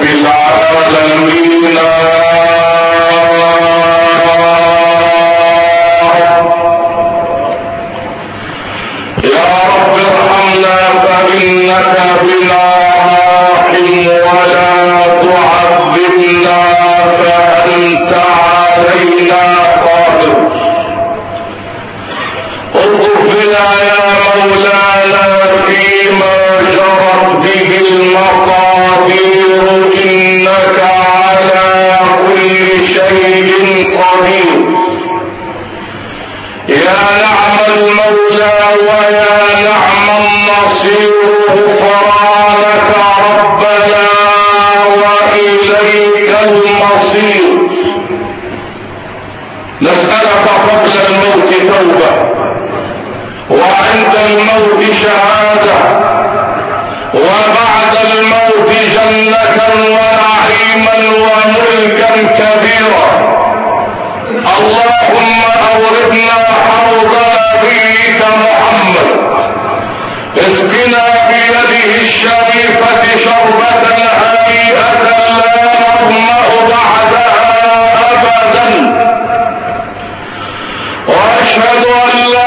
العالمين. يا رب ارحمنا فإنك بنا راحم، ولا تعذبنا فأنت علينا قادر. اغفر لنا يا مولانا فيما جرت به المقادير، إنك على كل شيء قدير. يا نعم المولى ويا نعم النصير، غفرانك ربنا وإليك المصير. نسألك قبل الموت توبة، وعند الموت شهادة، وبعد الموت جنة ونعيما وملكا كبيرا. اللهم أوردنا حوض نبيك محمد، اسقنا بيده الشريفة شربة هنيئة لا نظمأ بعدها أبدا. وأشهد أن لا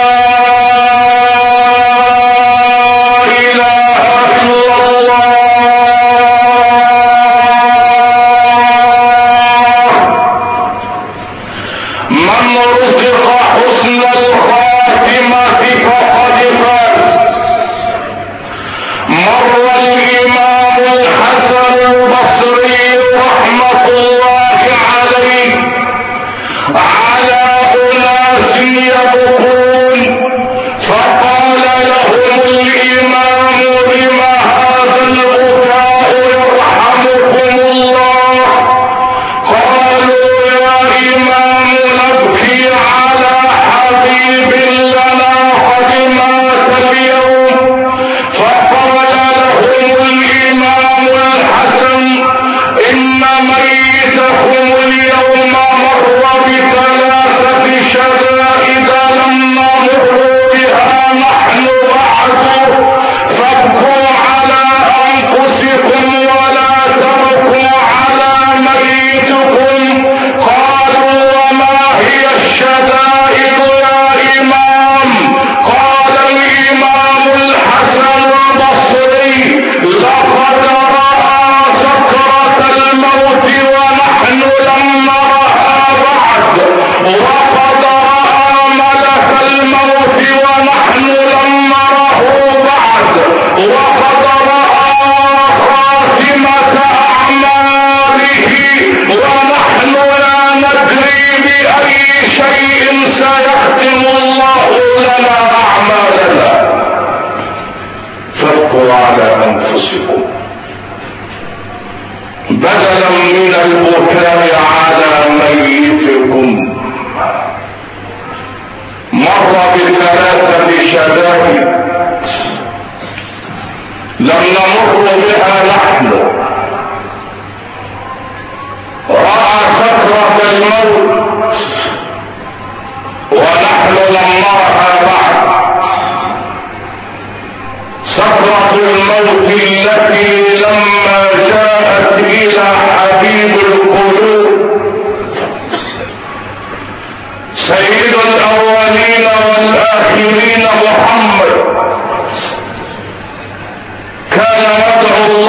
بدلا من البكاء على ميتكم. مر بثلاثة شدائد لم نمر بها نحن. رأى سكرة الموت ونحن لم نرها بعد. سكرة الموت التي لما جاءت إلى حبيب القلوب سيد الأولين والآخرين محمد كان يدعو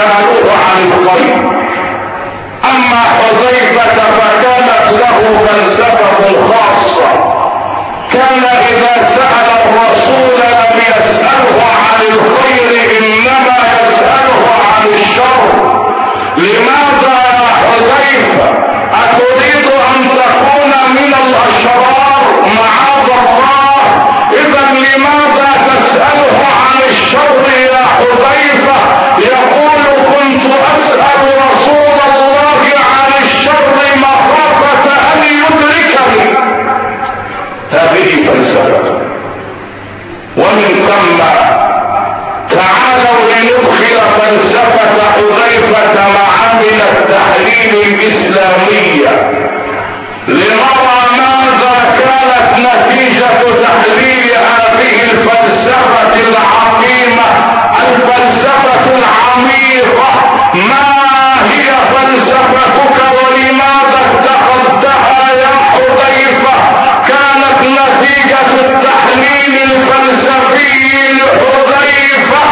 يسألوه عن الخير. اما حذيفة فكانت له فلسفة خاصة، كان اذا سأل الرسول لم يسأله عن الخير انما يسأله عن الشر. لماذا يا حذيفة اتريد ان تكون من الاشرار؟ معاذ الله. اذا لماذا تسأله عن الشر يا حذيفة؟ يقول كنت اسأل رسول الله عن الشر مخافة ان يدركني. هذه فلسفة. ومن ثم تعالوا لندخل فلسفة حذيفة معامل التحليل الإسلامية لنرى ماذا كانت نتيجة تحليل هذه الفلسفة العظيمة، الفلسفة العميقة. ما هي فلسفتك ولماذا اتخذتها يا حذيفة؟ كانت نتيجة التحليل الفلسفي لحذيفة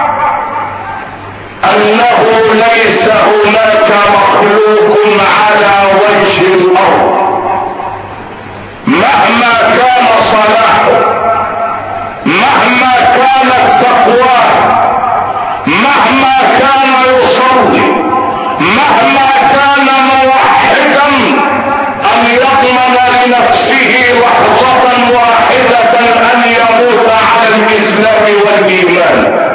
انه ليس هناك مخلوق على وجه الارض مهما كان صلاحه، مهما كانت تقواه، مهما كان يصلي، مهما كان موحدا، ان يضمن لنفسه لحظة واحدة ان يموت على الاسلام والايمان.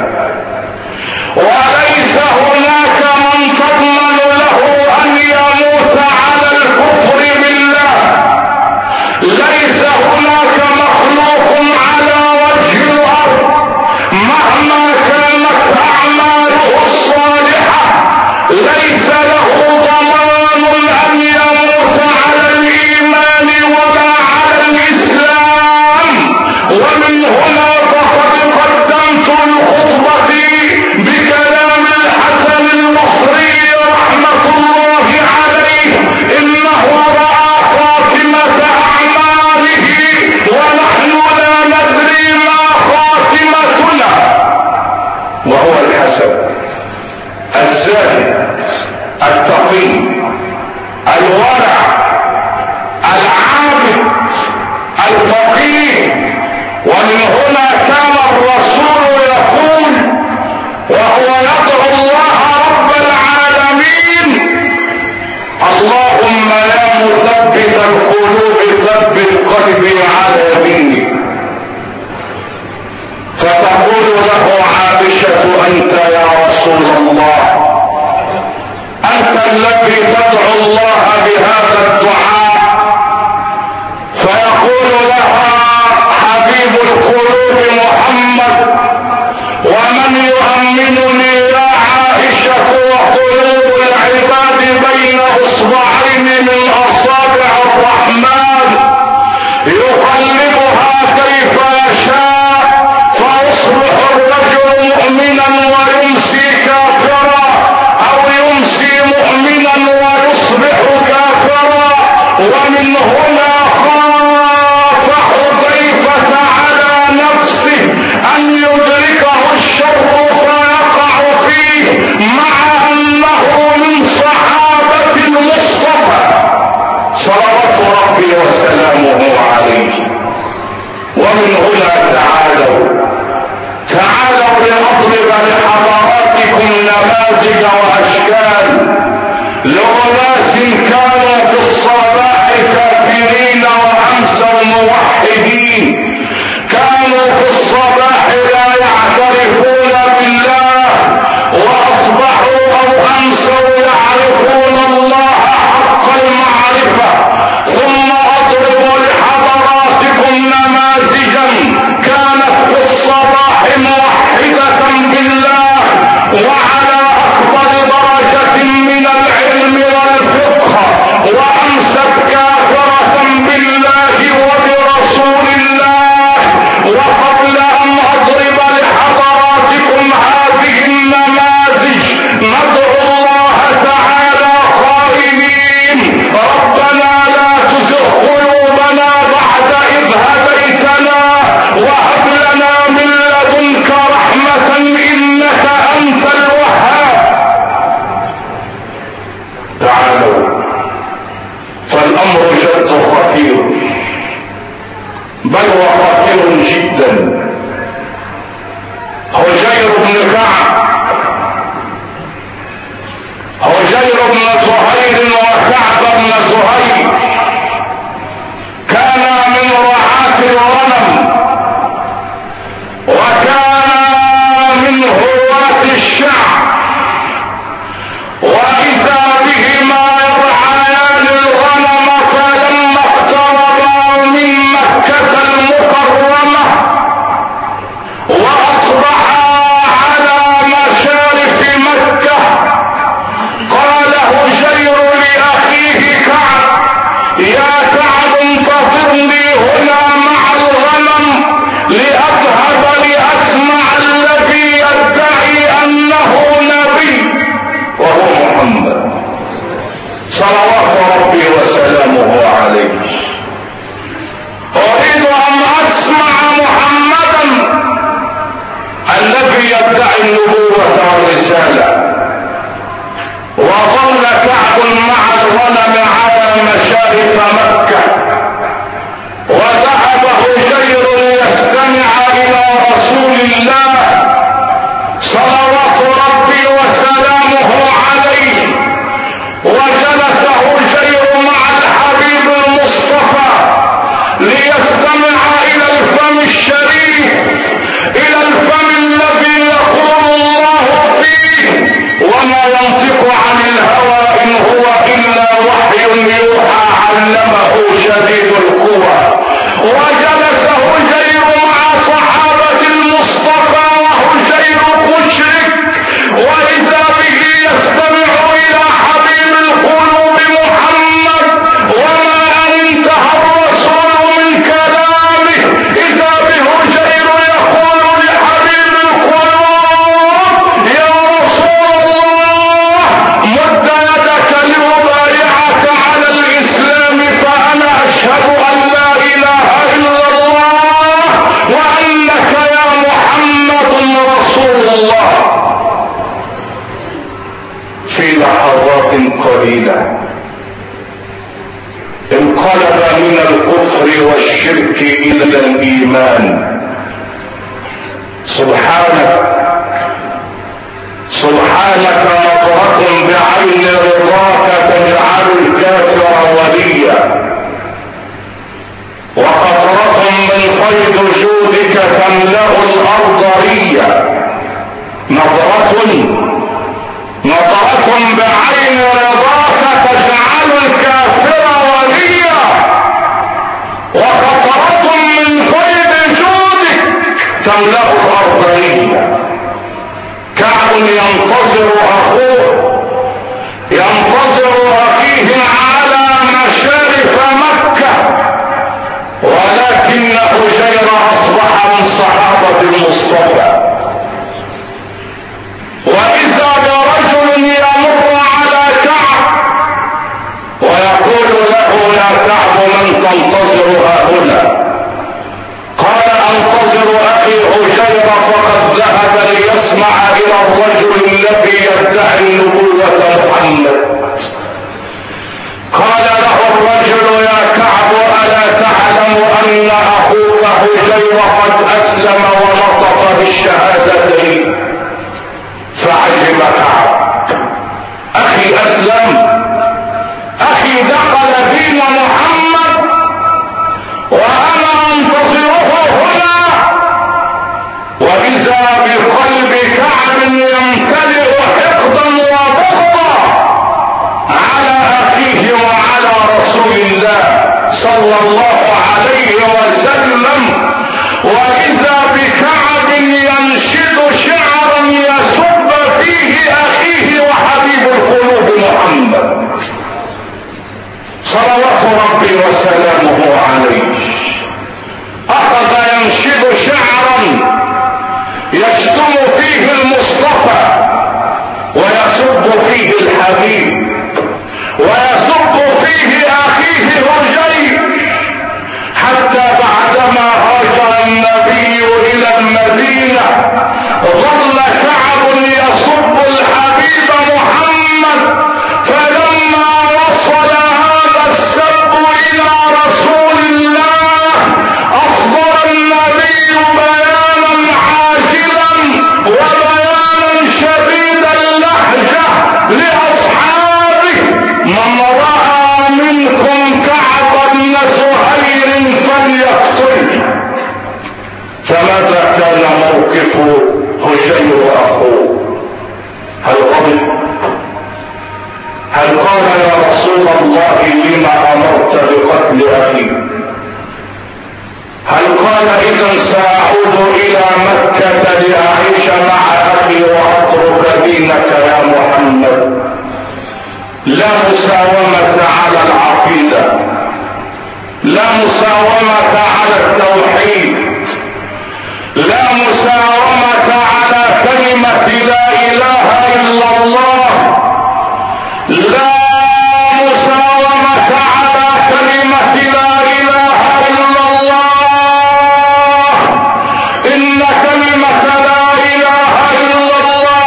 وليس هناك من تضمن له ان يموت على الكفر بالله. ليس هناك مخلوق على وجه الارض مهما كانت اعماله الصالحة ليس له ضمان ان يموت على الايمان ولا على الاسلام. ومن هنا فقد قدمت الخطبة بكلام الحسن البصري رحمة الله عليه، انه رأى خاتمة اعماله ونحن لا ندري ما خاتمتنا. وهو الحسن الزاهد التقي الورع العابد الفقيه. ومن هنا كان الرسول يقول وهو يدعو الله رب العالمين: اللهم يا مثبت القلوب ثبت قلبي على دينك. فتقول له عائشة: انت يا رسول الله، انت الذي تدعو الله بهذا الدعاء. فيقول لها حبيب القلوب محمد: ومن يؤمنني يا عائشة وقلوب العباد بين اصبعين من اصابع الرحمن يقلبها كيف يشاء، فيصبح الرجل مؤمنا ويمسي كافرا، او يمسي مؤمنا ويصبح جليلة، انقلب من الكفر والشرك الى الايمان. سبحانك سبحانك، نظرة بعين رضاك تجعل الكافر وليا، وقطرة من فيض جودك تملأ الارض ريا. نظرة بعين رضاك تجعل الكافر وليا، وقطرة من فيض جودك تملأ الارض ريا. كعب ينتظر اخيه على مشارف مكة، ولكن حجير اصبح من صحابة المصطفى. واذا برجل يمر على كعب ويقول له: يا كعب، من تنتظر هاهنا؟ قال: انتظر اخي حجير، فقد ذهب ليسمع الى الرجل الذي يدعي النبوة محمد. قال له الرجل: يا كعب، الا تعلم ان اخوك حجير قد اسلم ونطق بالشهادتين؟ فعجب كعب: اخي اسلم؟ اخي دخل دين محمد وانا انتظره هنا؟ واذا بقلب كعب يمتلئ حقدا وبغضا على اخيه وعلى رسول الله صلى الله عليه وسلم. واذا بكعب ينشد شعرا يسب فيه اخيه وحبيب القلوب محمد صلوات ربي وسلامه عليه. اخذ ينشد شعرا يشتم فيه المصطفى ويسب فيه الحبيب ويسب فيه اخيه حجير، حتى بعدما هاجر النبي الى المدينة ظل كعب يسب الحبيب محمد. فلما وصل هذا السب الى رسول الله اصدر النبي بيانا عاجلا وبيانا شديد اللهجة لاصحابه: من رأى منكم كعب بن زهير فليقتله. فماذا كان موقف حجير واخوه؟ هل غضب؟ هل قال: يا رسول الله، لما امرت بقتل اخي؟ هل قال: اذا ساعود الى مكة لاعيش مع اخي واترك دينك يا محمد؟ لا مساومة على العقيدة، لا مساومة على التوحيد، لا مساومة على كلمة لا اله الا الله، لا مساومة على كلمة لا اله الا الله. ان كلمة لا اله الا الله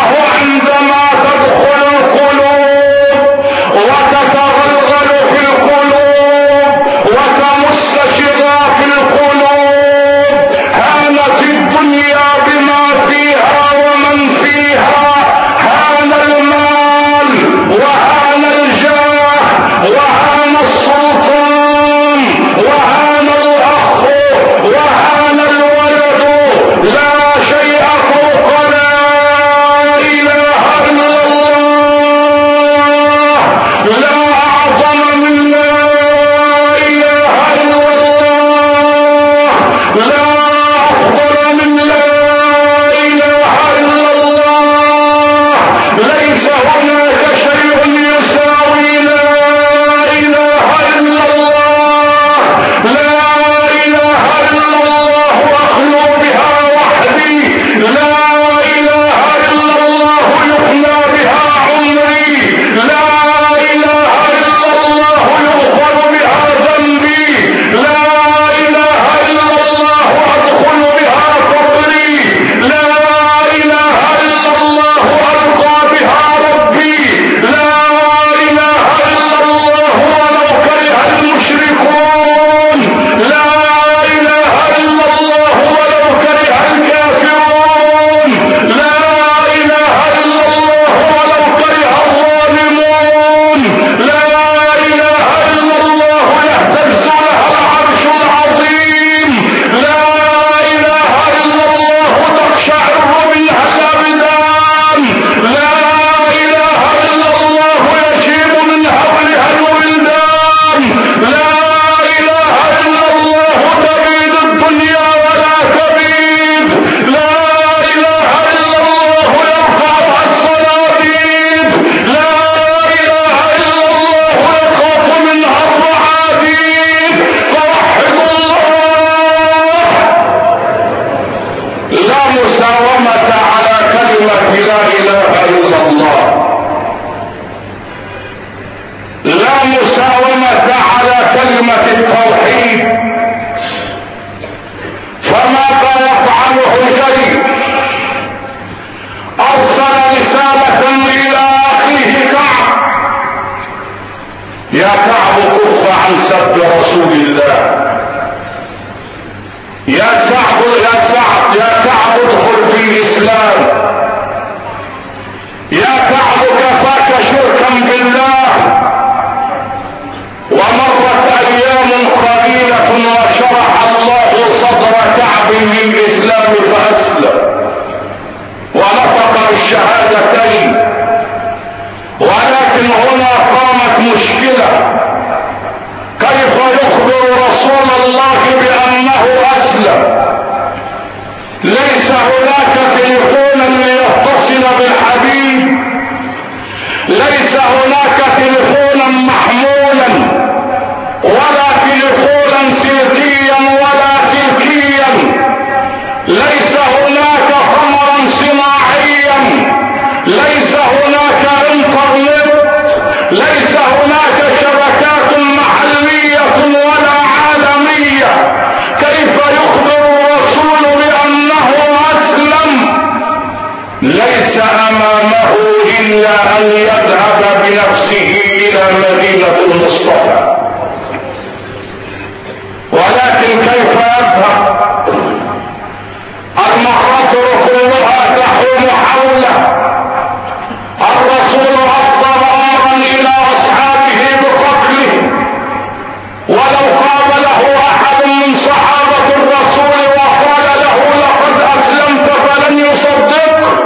إلا أن يذهب بنفسه إلى مدينة المصطفى. ولكن كيف يذهب؟ المخاطر كلها تحوم حوله. الرسول أصدر أمرا إلى أصحابه بقتله، ولو قابله أحد من صحابة الرسول وقال له لقد أسلمت فلن يصدق.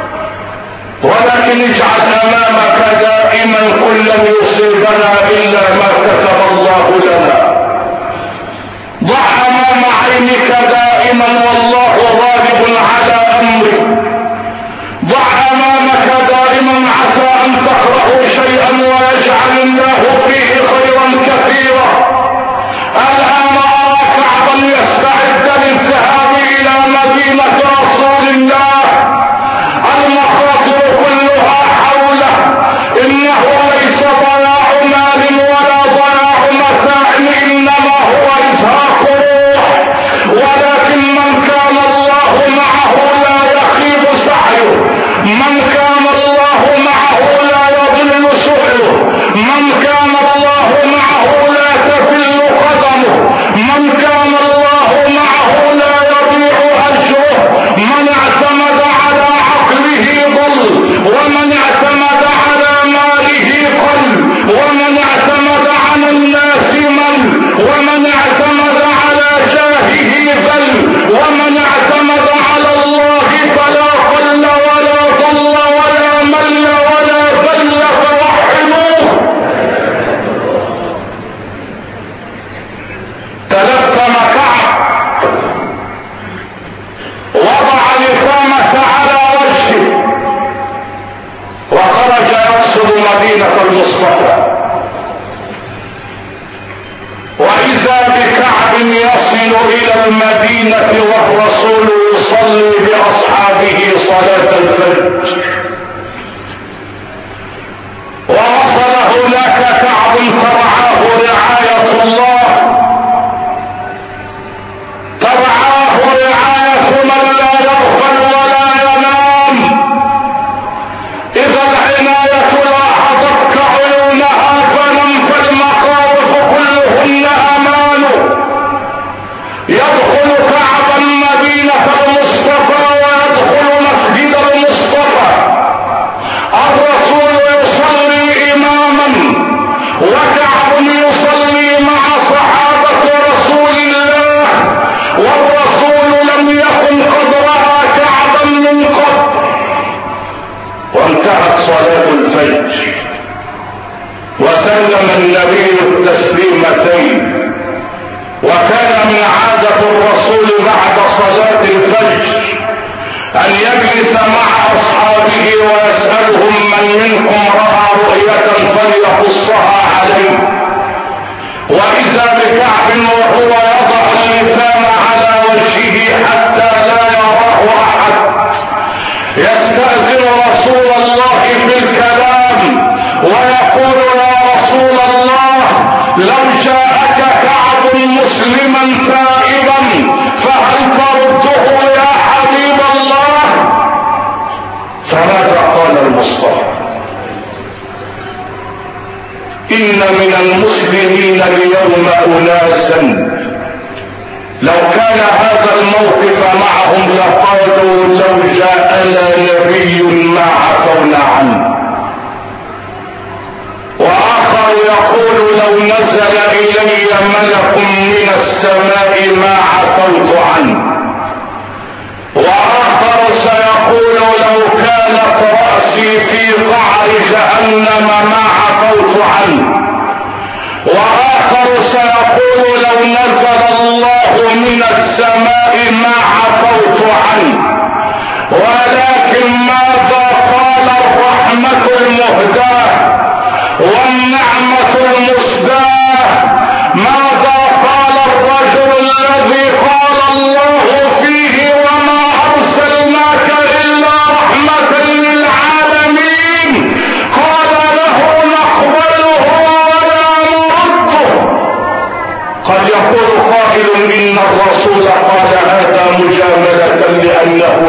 ولكن اجعل أمامك دائما كل لن يصيبنا إلا ما كتب الله لنا. ضع أمام عينك دائما والله غالب على أمره. ضع أمامك دائما عسى أن تكرهوا شيئا ويجعل الله فيه خيرا كثيرا. الآن أرى كعبا يستعد للذهاب إلى مدينة رسول الله. المخاطر كلها حوله. إنه ليس ضياع مال ولا ضياع متاع، إنما هو إزهاق روح. ولكن من كان الله معه لا يخيب سعيه، من كان الله معه لا يضل سعيه، من كان الله معه لا تذل قدمه، من كان الله معه لا يضيع أجره. من اعتمد على عقله ضل، ومن اعتمد على ماله قل، ومن اعتمد على الناس مل، ومن اعتمد على جاهه ذل، ومن اعتمد على الله فلا قل ولا ضل ولا مل ولا ذل. فوحدوه. تلثم كعب، وضع الإقامة على وجهه وخرج يقصد مدينة المصطفى. وإذا بكعب يصل إلى المدينة والرسول يصلي بأصحابه صلاة الفجر. ووصل هناك كعب ترعاه رعاية الله، ترعاه رعاية من لا يغفل ولا ينام. إذا العناية لاحظتك عيونها فنم، فالمخاوف كلهن أمان. يدخل كعبا مدينة المصطفى ويدخل مسجد المصطفى. الرسول يصلي إماما وكعب يصلي مع صحابة رسول الله، والرسول لم يكن قد رأى كعبا من قبل. وانتهت صلاة الفجر وسلم النبي التسليمتين. وكان من عادة الرسول بعد صلاة الفجر أن يجلس مع أصحابه ويسألهم من منكم رأى رؤية فليقصها عليه. وإذا بكعب وهو يضع اللسان على وجهه حتى لا يراه أحد، يستأذن رسول الله في الكلام ويقول يا رسول الله لو جاءك كعب مسلما تائبا فهل ترده يا حبيب الله؟ فماذا قال المصطفى؟ إن من المسلمين اليوم أناسا لو كان هذا الموقف معهم لقالوا لو جاءنا نبي ما عفونا عنه. وآخر يقول لو نزل إلي ملك من السماء ما عفوت عنه. وآخر سيقول لو كانت رأسي في قعر جهنم ما عفوت عنه. وآخر سيقول لو نزل الله من السماء ما عفوت عنه. ولكن ماذا قال الرحمة المهداة والنعمة المسداة؟ ماذا قال الرجل الذي قال الله فيه وما أرسلناك إلا رحمة للعالمين؟ قال له نقبله ولا نرده. قد يقول قائل إن الرسول قال هذا مجاملة لأنه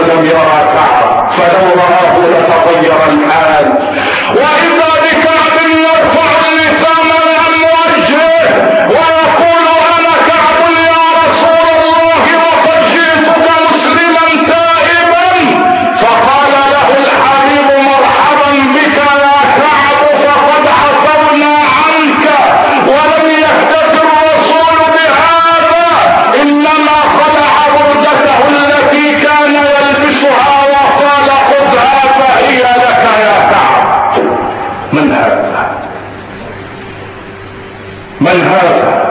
من هذا؟ من هذا؟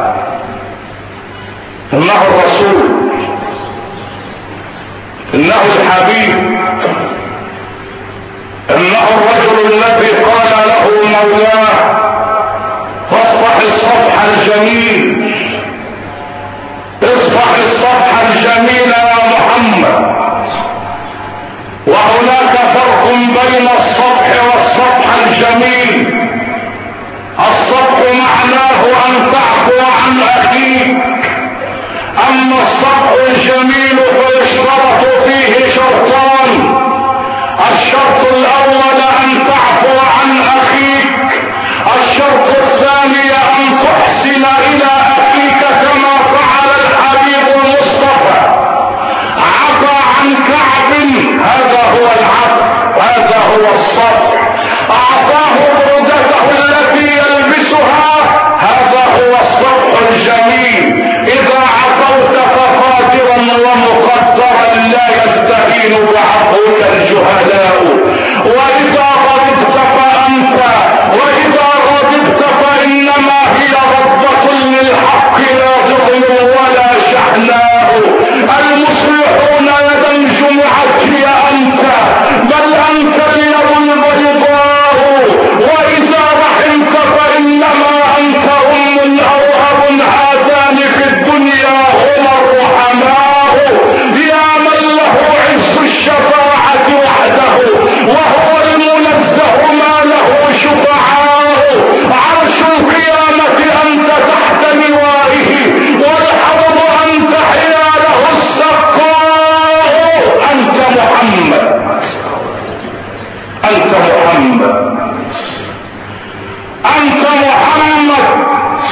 انه الرسول، انه الحبيب، انه الرجل الذي قال له مولاه فاصفح الصفح الجميل، اصفح الصفح الجميل يا محمد. وهناك فرق بين الصفح والصفح الجميل. الصفح معناه ان تعفو عن اخيك، اما الصفح الجميل فيشترط فيه شرطان: الشرط الاول ان تعفو عن اخيك، الشرط الثاني ان تحسن الى اخيك كما فعل الحبيب المصطفى، عفى عن كعب، هذا هو العفو، هذا هو الصفح. اعطاه بردته التي يلبسها، هذا هو الصفح الجميل. اذا عفوت فقادرا ومقدرا لا يستهين بعفوك الجهلاء، واذا غضبت فانت، واذا غضبت فانما هي ربة للحق لا ظلم ولا شحناء. المصلحون يدا جمعت هي انت، بل انت اليد البيضاء، واذا رحمت فانما انت ام او اب، هذان في الدنيا هما الرحماء. يا من له عز الشفاعة وحده، وهو المنزه ما له شفعاء. عرش القيامة انت تحت لوائه، والحوض انت حياله السقاء. انت محمد، انت محمد، انت محمد.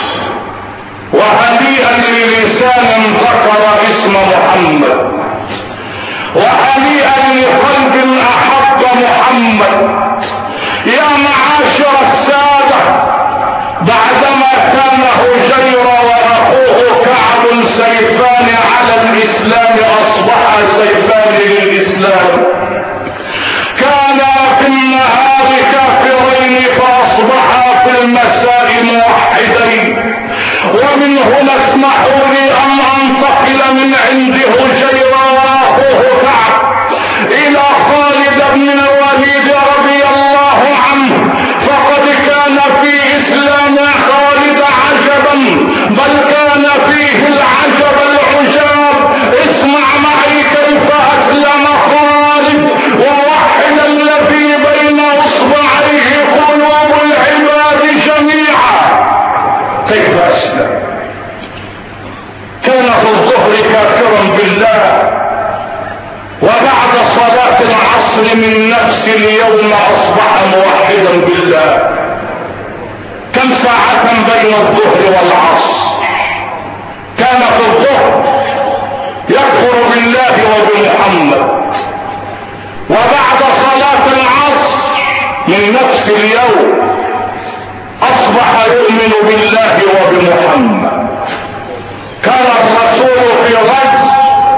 وهنيئا للسان ذكر اسم محمد، وهنيئا لقلب احب محمد. يا معاشر السادة، بعدما كان هجير واخوه كعب سيفان على الاسلام اصبحا سيفان للاسلام. كانا في النهار كافرين فاصبحا في المساء موحدين. ومن هنا اسمحوا لي ان انتقل من عند هجير واخوه كعب الى خالد بن الوليد رضي الله عنه، فقد كان في اسلام خالد عجبا، بل كان فيه العجب العجاب. اسمع معي كيف اسلم خالد، ووحد الذي بين اصبعيه قلوب العباد جميعا. كيف اسلم؟ كان في الظهر كافرا بالله، وبعد صلاة العصر من نفس اليوم اصبح موحدا بالله. كم ساعة بين الظهر والعصر؟ كان في الظهر يكفر بالله وبمحمد، وبعد صلاة العصر من نفس اليوم اصبح يؤمن بالله وبمحمد. كان الرسول في غزو،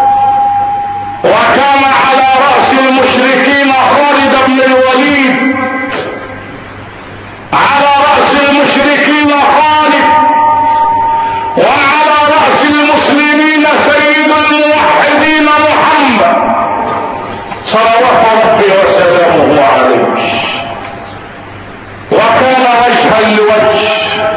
وكان على رأس المشركين خالد بن الوليد، على رأس المشركين خالد، وعلى رأس المسلمين سيد الموحدين محمد صلوات ربي وسلامه عليه. وكان وجها لوجه،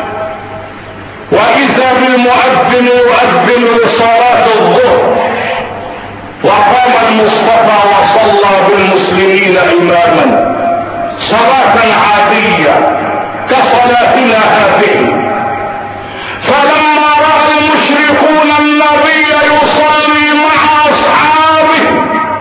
وإذا بالمؤذن يؤذن لصلاة الظهر، وقام المصطفى وصلى بالمسلمين إماما صلاة عادية كصلاتنا هذه. فلما رأى المشركون النبي يصلي مع أصحابه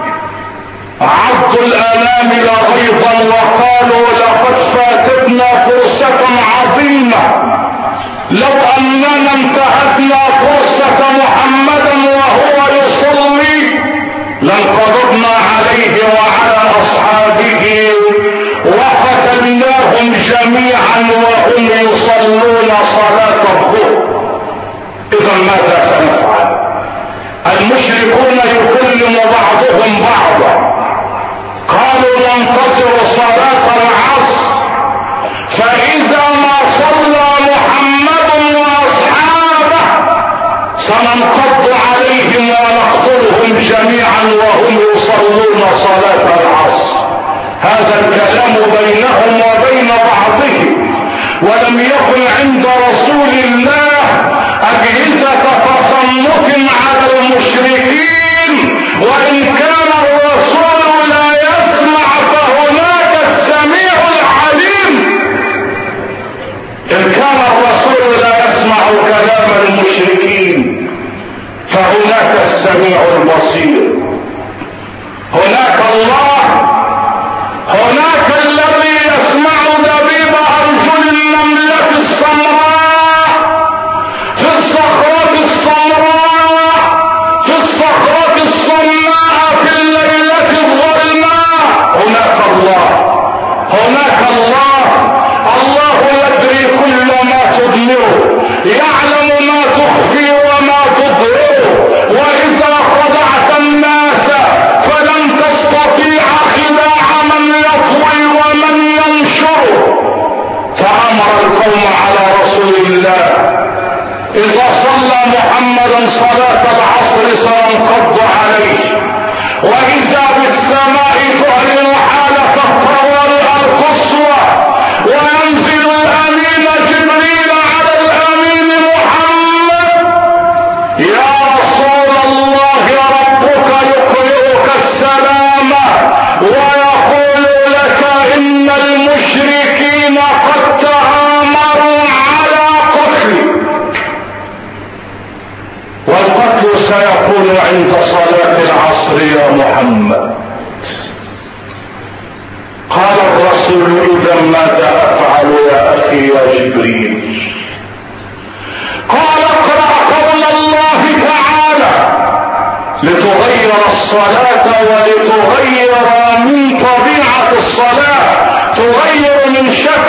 عضوا الأنامل غيظا وقالوا لقد فاتتنا فرصة عظيمة، لو أننا انتهزنا فرصة محمدا وهو يصلي لانقضضنا عليه وعلى أصحابه وقتلناهم جميعا وهم يصلون صلاة الظهر. إذا ماذا سنفعل؟ المشركون يكلم بعضهم بعضا، قالوا ننتظر صلاة العصر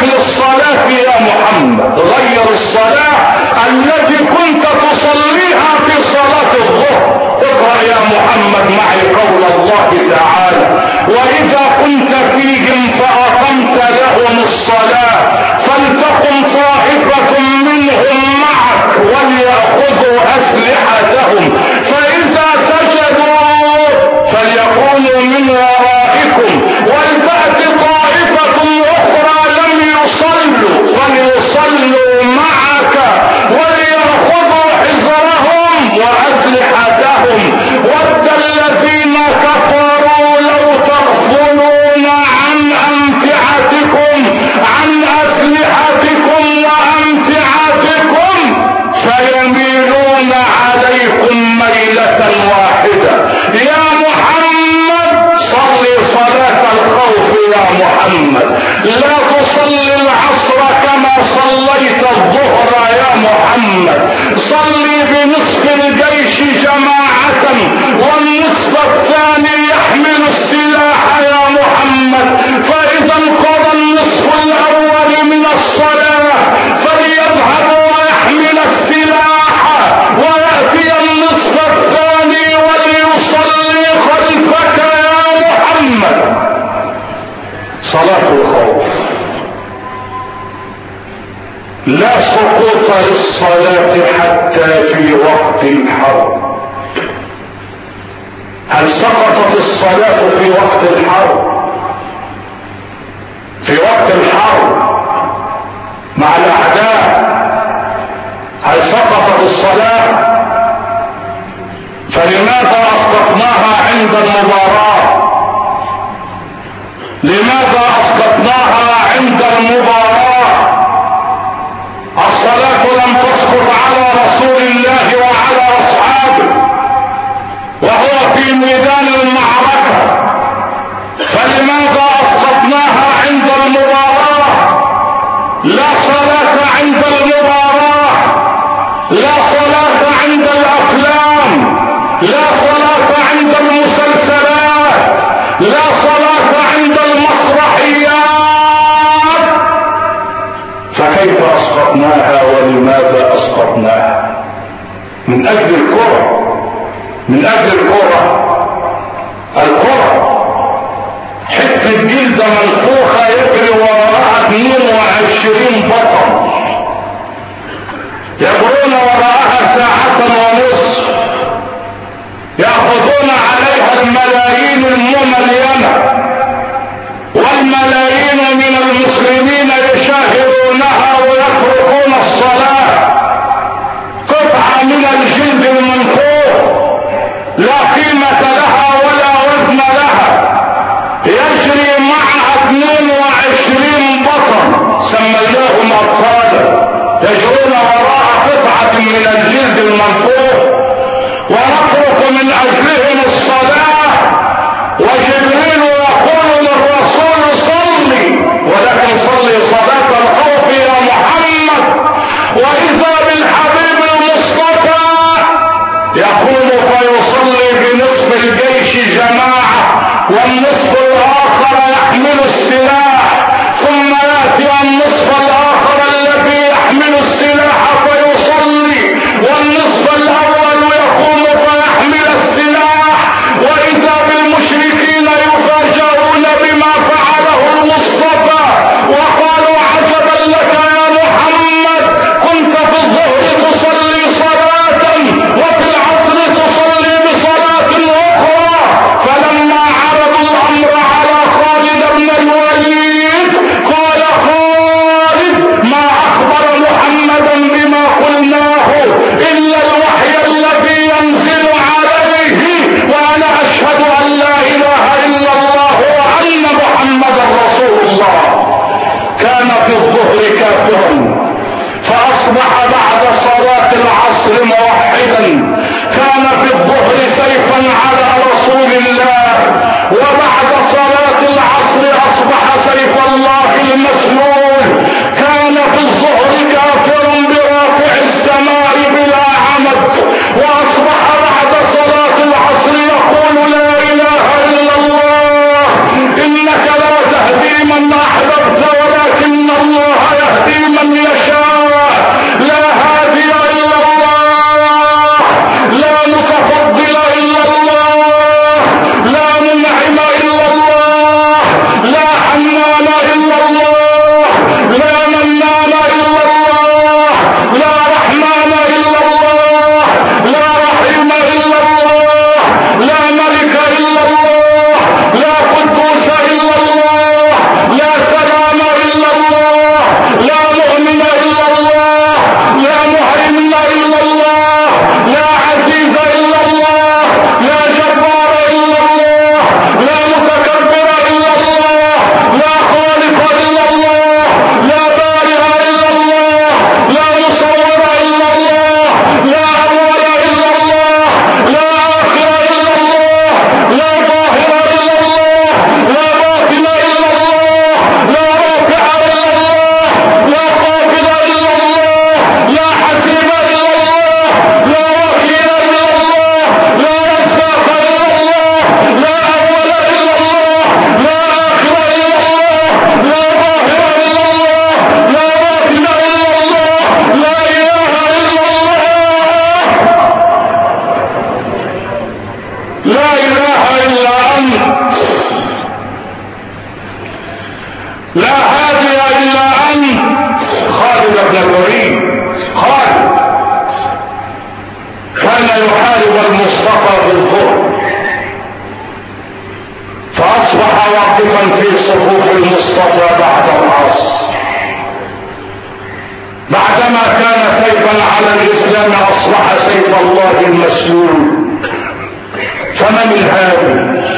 للصلاة يا محمد، غير الصلاة التي كنت تصليها في صلاة الظهر. اقرأ يا محمد معي قول الله تعالى: وإذا كنت فيهم فأقمت لهم الصلاة فلتقم طائفة منهم معك وليأخذوا أسلحتهم فإذا سجدوا فليكونوا من ورائكم ولتأت طائفة أخرى لم يصلوا فليصلوا معك وليأخذوا حذرهم وأسلحتهم ود الذين كفروا لو تغفلون عن أمتعتكم عن أسلحتكم وأمتعتكم فيميلون عليكم ميلة واحدة. يا محمد صل صلاة الخوف يا محمد، لا تصلي العصر كما صليت الظهر يا محمد، صلي بنصف الجيش جماعة والنصف الثاني يحمل السلاح يا محمد، فإذا انقضى النصف الأول من الصلاة فليذهب ويحمل السلاح ويأتي النصف الثاني وليصلي خلفك يا محمد. صلاة الخوف لا سقوط للصلاة حتى في وقت الحرب. هل سقطت الصلاة في وقت الحرب؟ في وقت الحرب مع الأعداء هل سقطت الصلاة؟ فلماذا أسقطناها عند المباراة؟ لماذا أسقطناها عند المباراة؟ الصلاة لم تسقط على رسول الله وعلى أصحابه وهو في ميدان المعركة، فلماذا أسقطناها عند المباراة؟ لا صلاة عند المباراة، لا صلاة عند الأفلام، لا صلاة عند المسلسلات، لا صلاة عند المسرحيات. فكيف أسقطناها ولماذا أسقطناها؟ من أجل الكرة، من أجل الكرة. الكرة حتة جلدة منفوخة يجري وراءها 22 بطل يجرون وراءها ساعة ونصف يأخذون عليها الملايين المملينة والملايين من المسلمين يشاهدونها ويتركون الصلاة. قطعة من الجلد المنفوخ لا قيمة لها ولا وزن لها يجري معها 22 بن الوليد قال كان يحارب المصطفى بالظهر فأصبح واقفا في صفوف المصطفى بعد العصر. بعدما كان سيفا على الإسلام أصبح سيف الله المسلول. فمن الهادي؟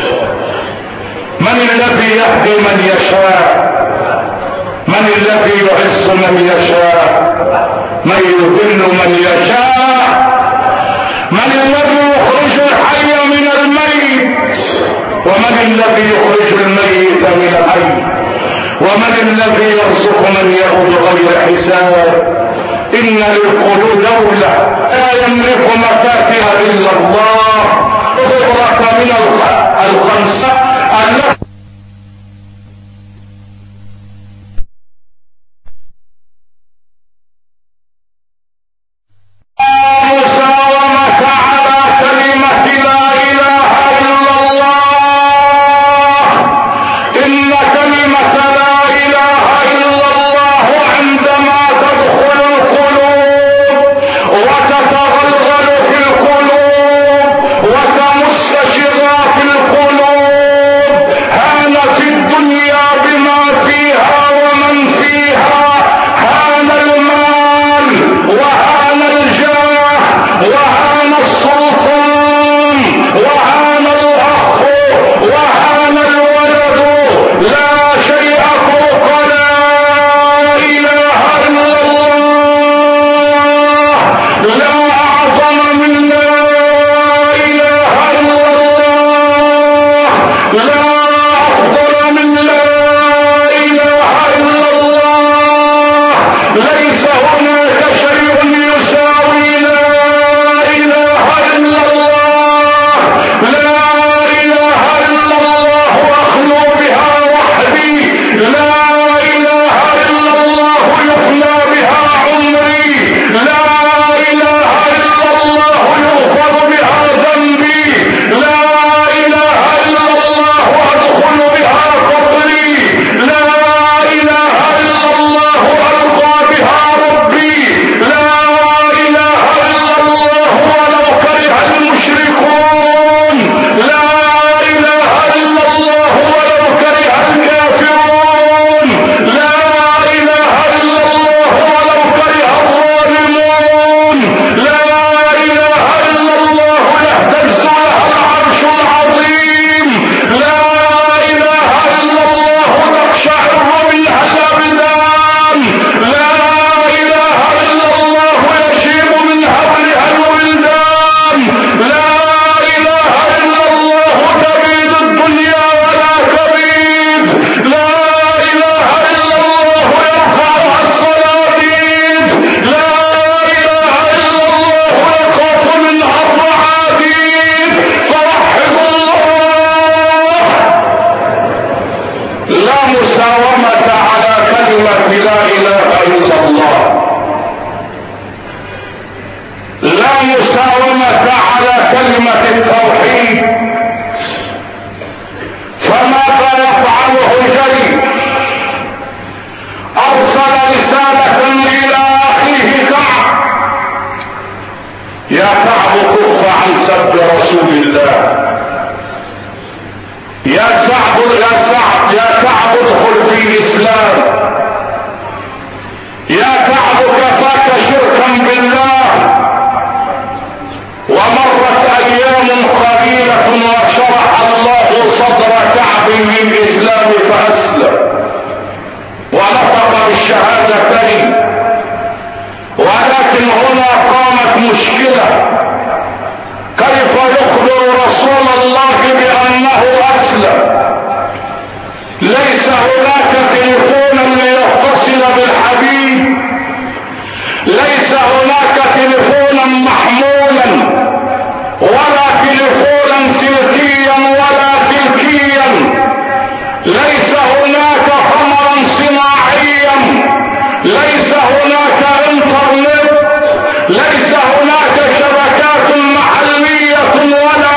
من الذي يهدي من يشاء؟ من الذي يعز من يشاء؟ من يذل من يشاء؟ من الذي يخرج الحي من الميت؟ ومن الذي يخرج الميت من الحي؟ ومن الذي يرزق من يعود غير حساب؟ إن للقلوب دولة لا يملك مفاتها إلا الله. قدرة من الخمسة التي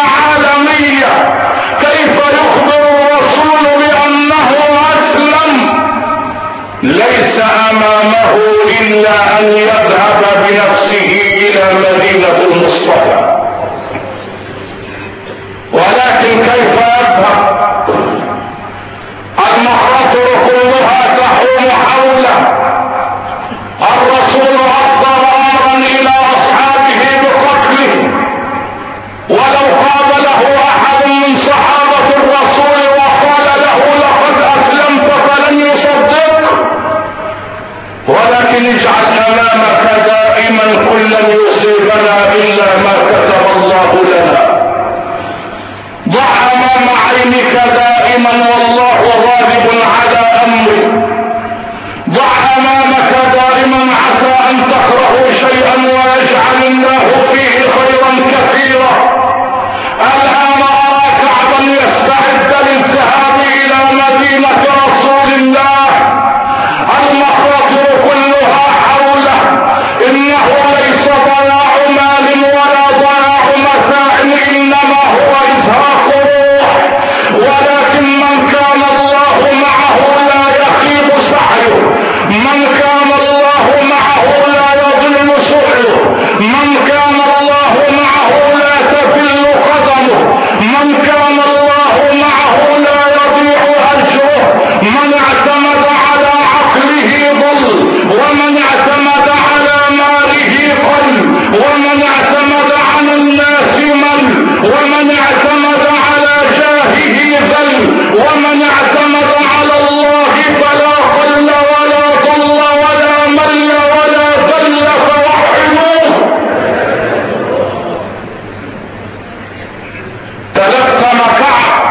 كيف يخبر الرسول بأنه أسلم ليس امامه الا ان يذهب بنفسه الى مدينة المصطفى. ولكن كيف يذهب؟ المخاطر كلها تحوم حوله. الرسول اصدر امرا الى اصحابه بقتله، ولو قابله احد من صحابة الرسول وقال له لقد اسلمت فلن يصدق، ولكن اجعل امامك دائما كل لن يصيبنا الا ما كتب الله لنا. ضع امام عينك دائما والله غالب على امره. ضع امامك دائما عسى ان تكرهوا شيئا ويجعل الله فيه خيرا كثيرا. الان ارى كعبا يستعد للذهاب الى مدينة رسول الله، المخاطر كلها حوله. انه ليس ضياع مال ولا ضياع متاع، انما هو ازهاق روح. ولكن من كان الله معه لا يخيب سعيه، من كان الله معه لا يضل سعيه، من كان الله معه لا تذل قدمه، من كان الله معه لا يضيع اجره. من اعتمد على عقله ضل، ومن اعتمد على ماله قل، ومن اعتمد على الناس مل، ومن اعتمد على جاهه ذل، ومن اعتمد على الله فلا قل ولا ضل ولا مل ولا ذل. فوحدوه. تلثم كعب،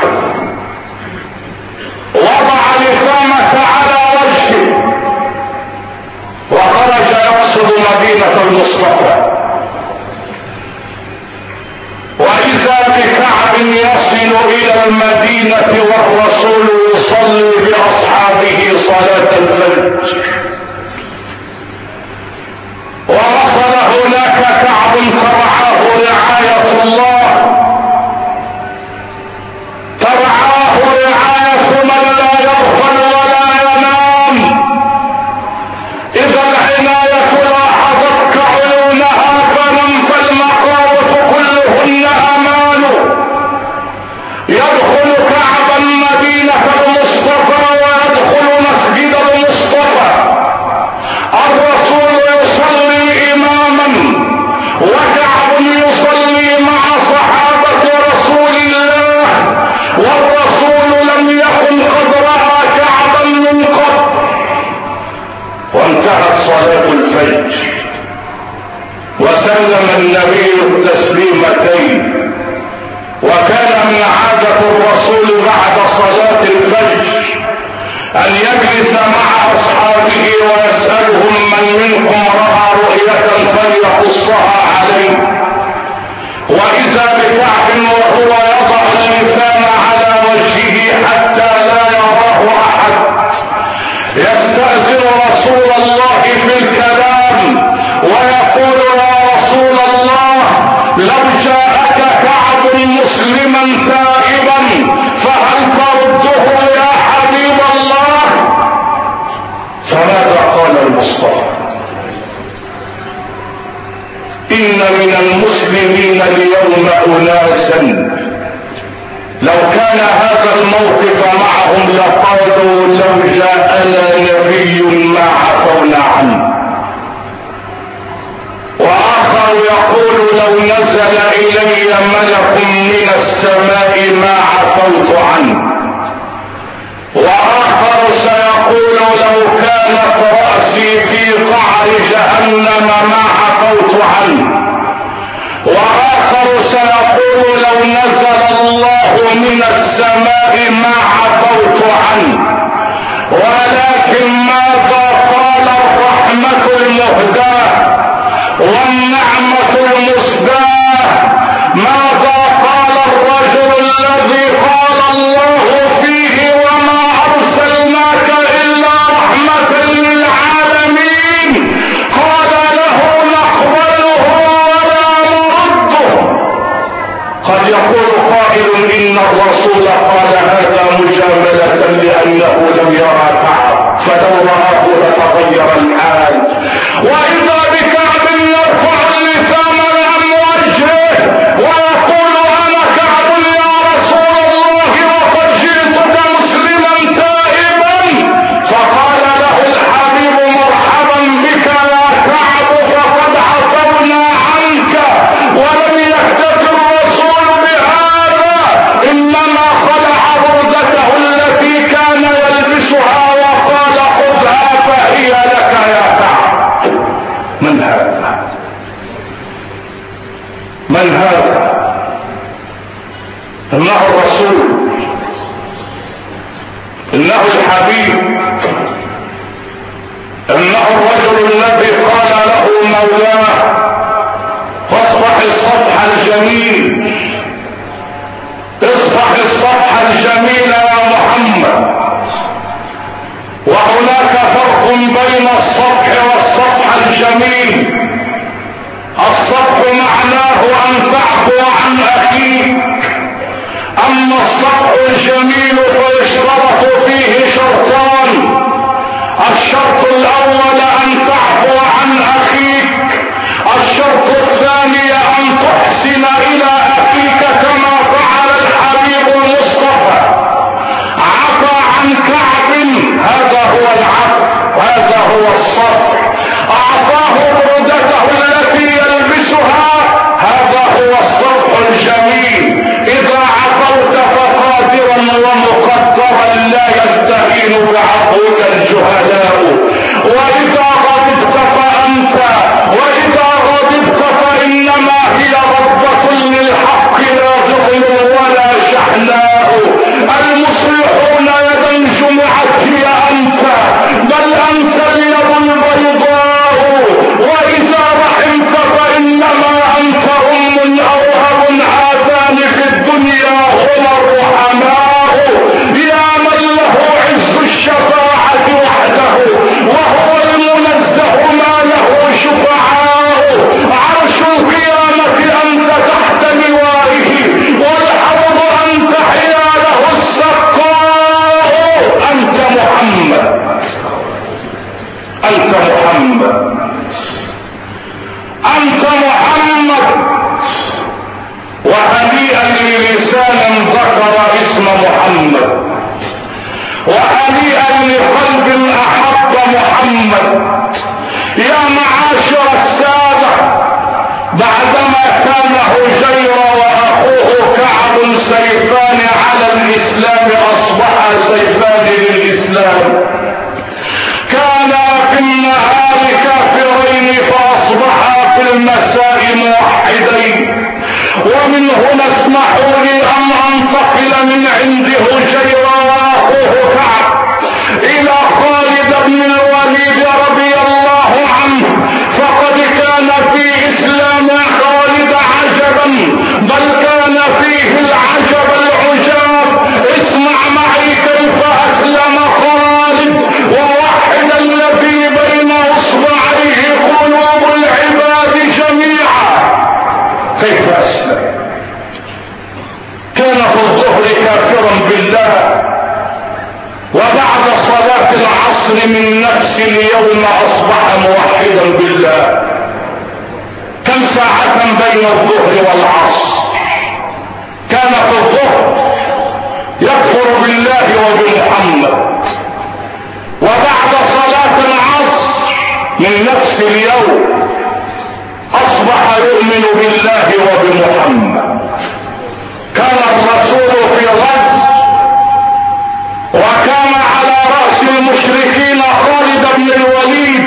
وضع الإقامة على وجهه وخرج يقصد مدينة المصطفى. وإذا بكعب يصل إلى المدينة والرسول يصلي بأصحابه صلاة الفجر. ووصل هناك كعب ترعاه رعاية الله، ترعاه رعاية من لا يغفل ولا ينام. إذا العناية لاحظتك عيونها فنم، فالمقاوة كلهن أمان. يدخل كعبا مدينة المصطفى ويدخل مسجد المصطفى. الرسول يصلي إماما، وكعب يصلي مع صحابة رسول الله، والرسول لم يكن قد رأى كعبا من قبل. وانتهت صلاة الفجر وسلم النبي التسليمتين. وكان من عادة الرسول بعد صلاة الفجر أن يجلس مع أصحابه ويسألهم من منكم رأى رؤية فليقصها عليه. وإذا بكعب وهو يضع اللسان على وجهه حتى لا يراه أحد، يستأذن رسول الله في الكلام ويقول يا رسول الله لو جاءك كعب مسلما تائبا فهل ترده يا حبيب الله؟ فماذا قال المصطفى؟ إن من المسلمين اليوم أناسا لو كان هذا الموقف معهم لقالوا لو جاءنا نبي ما عفونا عنه. وآخر يقول لو نزل إلي ملك من السماء ما عفوت عنه. وآخر سيقول لو كانت رأسي في قعر جهنم ما عفوت عنه. وآخر سيقول لو نزل الله من السماء ما عفوت عنه. ولكن ماذا قال الرحمة المهداة والنعمة المسداة؟ ماذا قال الرجل الذي قال الله فيه وما أرسلناك إلا رحمة للعالمين؟ قال له نقبله ولا نرده. قد يقول قائل إن الرسول قال هذا مجاملة لأنه لم يرى كعب، فلو رآه يتغير الحال. واذا بكعب يرفع اللسان عن وجهه ويقول انا كعب يا رسول الله وقد جئتك مسلما تائبا. فقال له الحبيب مرحبا بك يا كعب فقد عفونا عنك. ولم يكتف الرسول بهذا، انما خلع بردته التي كان يلبسها وقال خذها فهي لك يا كعب. من هذا؟ من هذا؟ انه الرسول، انه الحبيب، انه الرجل الذي قال له مولاه فاصفح الصفح الجميل، اصفح الصفح الجميل يا محمد. وهناك فرق بين الصفح والصفح الجميل. الصفح معناه ان تعفو عن اخيك، اما الصفح الجميل فيشترط فيه شرطان. الشرط الاول ان تعفو عن اخيك، الشرط الثاني ان تحسن الى اخيك كما فعل الحبيب المصطفى. عفى عن كعب، هذا هو العفو، هذا هو الصفح. اعطاه بردته التي يلبسها، هذا هو الصفح الجميل. اذا عفوت فقادرا ومقدرا لا يستهين بعفوك الجهلاء. واذا غضبت فانت، واذا غضبت فانما هي ربة للحق لا ظلم ولا شحناء. المصلحون يدا جمعت هي انت، بل انت اليد البيضاء. واذا رحمت فانما انت او اب هاتان في الدنيا هما الرحماء. يا من له عز الشفاعة وحده وهو المنزه ما له شفعاء. عرش القيامة انت تحت لوائه، والحوض انت حياله السقاء. انت محمد، انت محمد، انت محمد. وهنيئا للسان ذكر اسم محمد، وهنيئا لقلب احب محمد. يا معاشر السادة، بعدما كان هجير واخوه كعب سيفان على الاسلام اصبحا سيفان للاسلام. كانا في النهار كافرين فاصبحا في المساء موحدين. ومن هنا اسمحوا لي ان انتقل من عند هجير واخوه كعب الى خالد بن الوليد رضي الله عنه. فقد كان في اسلام خالد عجبا، بل كان فيه العجب العجاب. اسمع معي كيف اسلم خالد ووحد الذي بين اصبعيه قلوب العباد جميعا. كيف اسلم؟ كان في الظهر كافرا بالله، وبعد صلاة العصر من نفس اليوم اصبح موحدا بالله. كم ساعة بين الظهر والعصر؟ كان في الظهر يكفر بالله وبمحمد، وبعد صلاة العصر من نفس اليوم اصبح يؤمن بالله وبمحمد. كان الرسول في غزو، وكان على رأس المشركين خالد بن الوليد،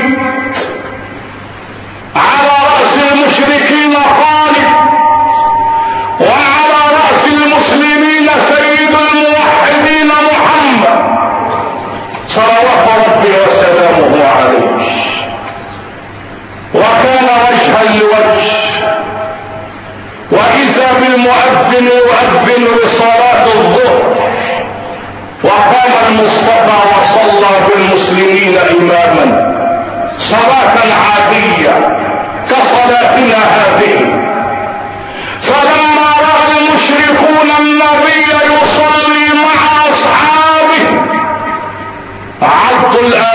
على رأس المشركين خالد، وعلى رأس المسلمين سيد الموحدين محمد صلوات ربي وسلامه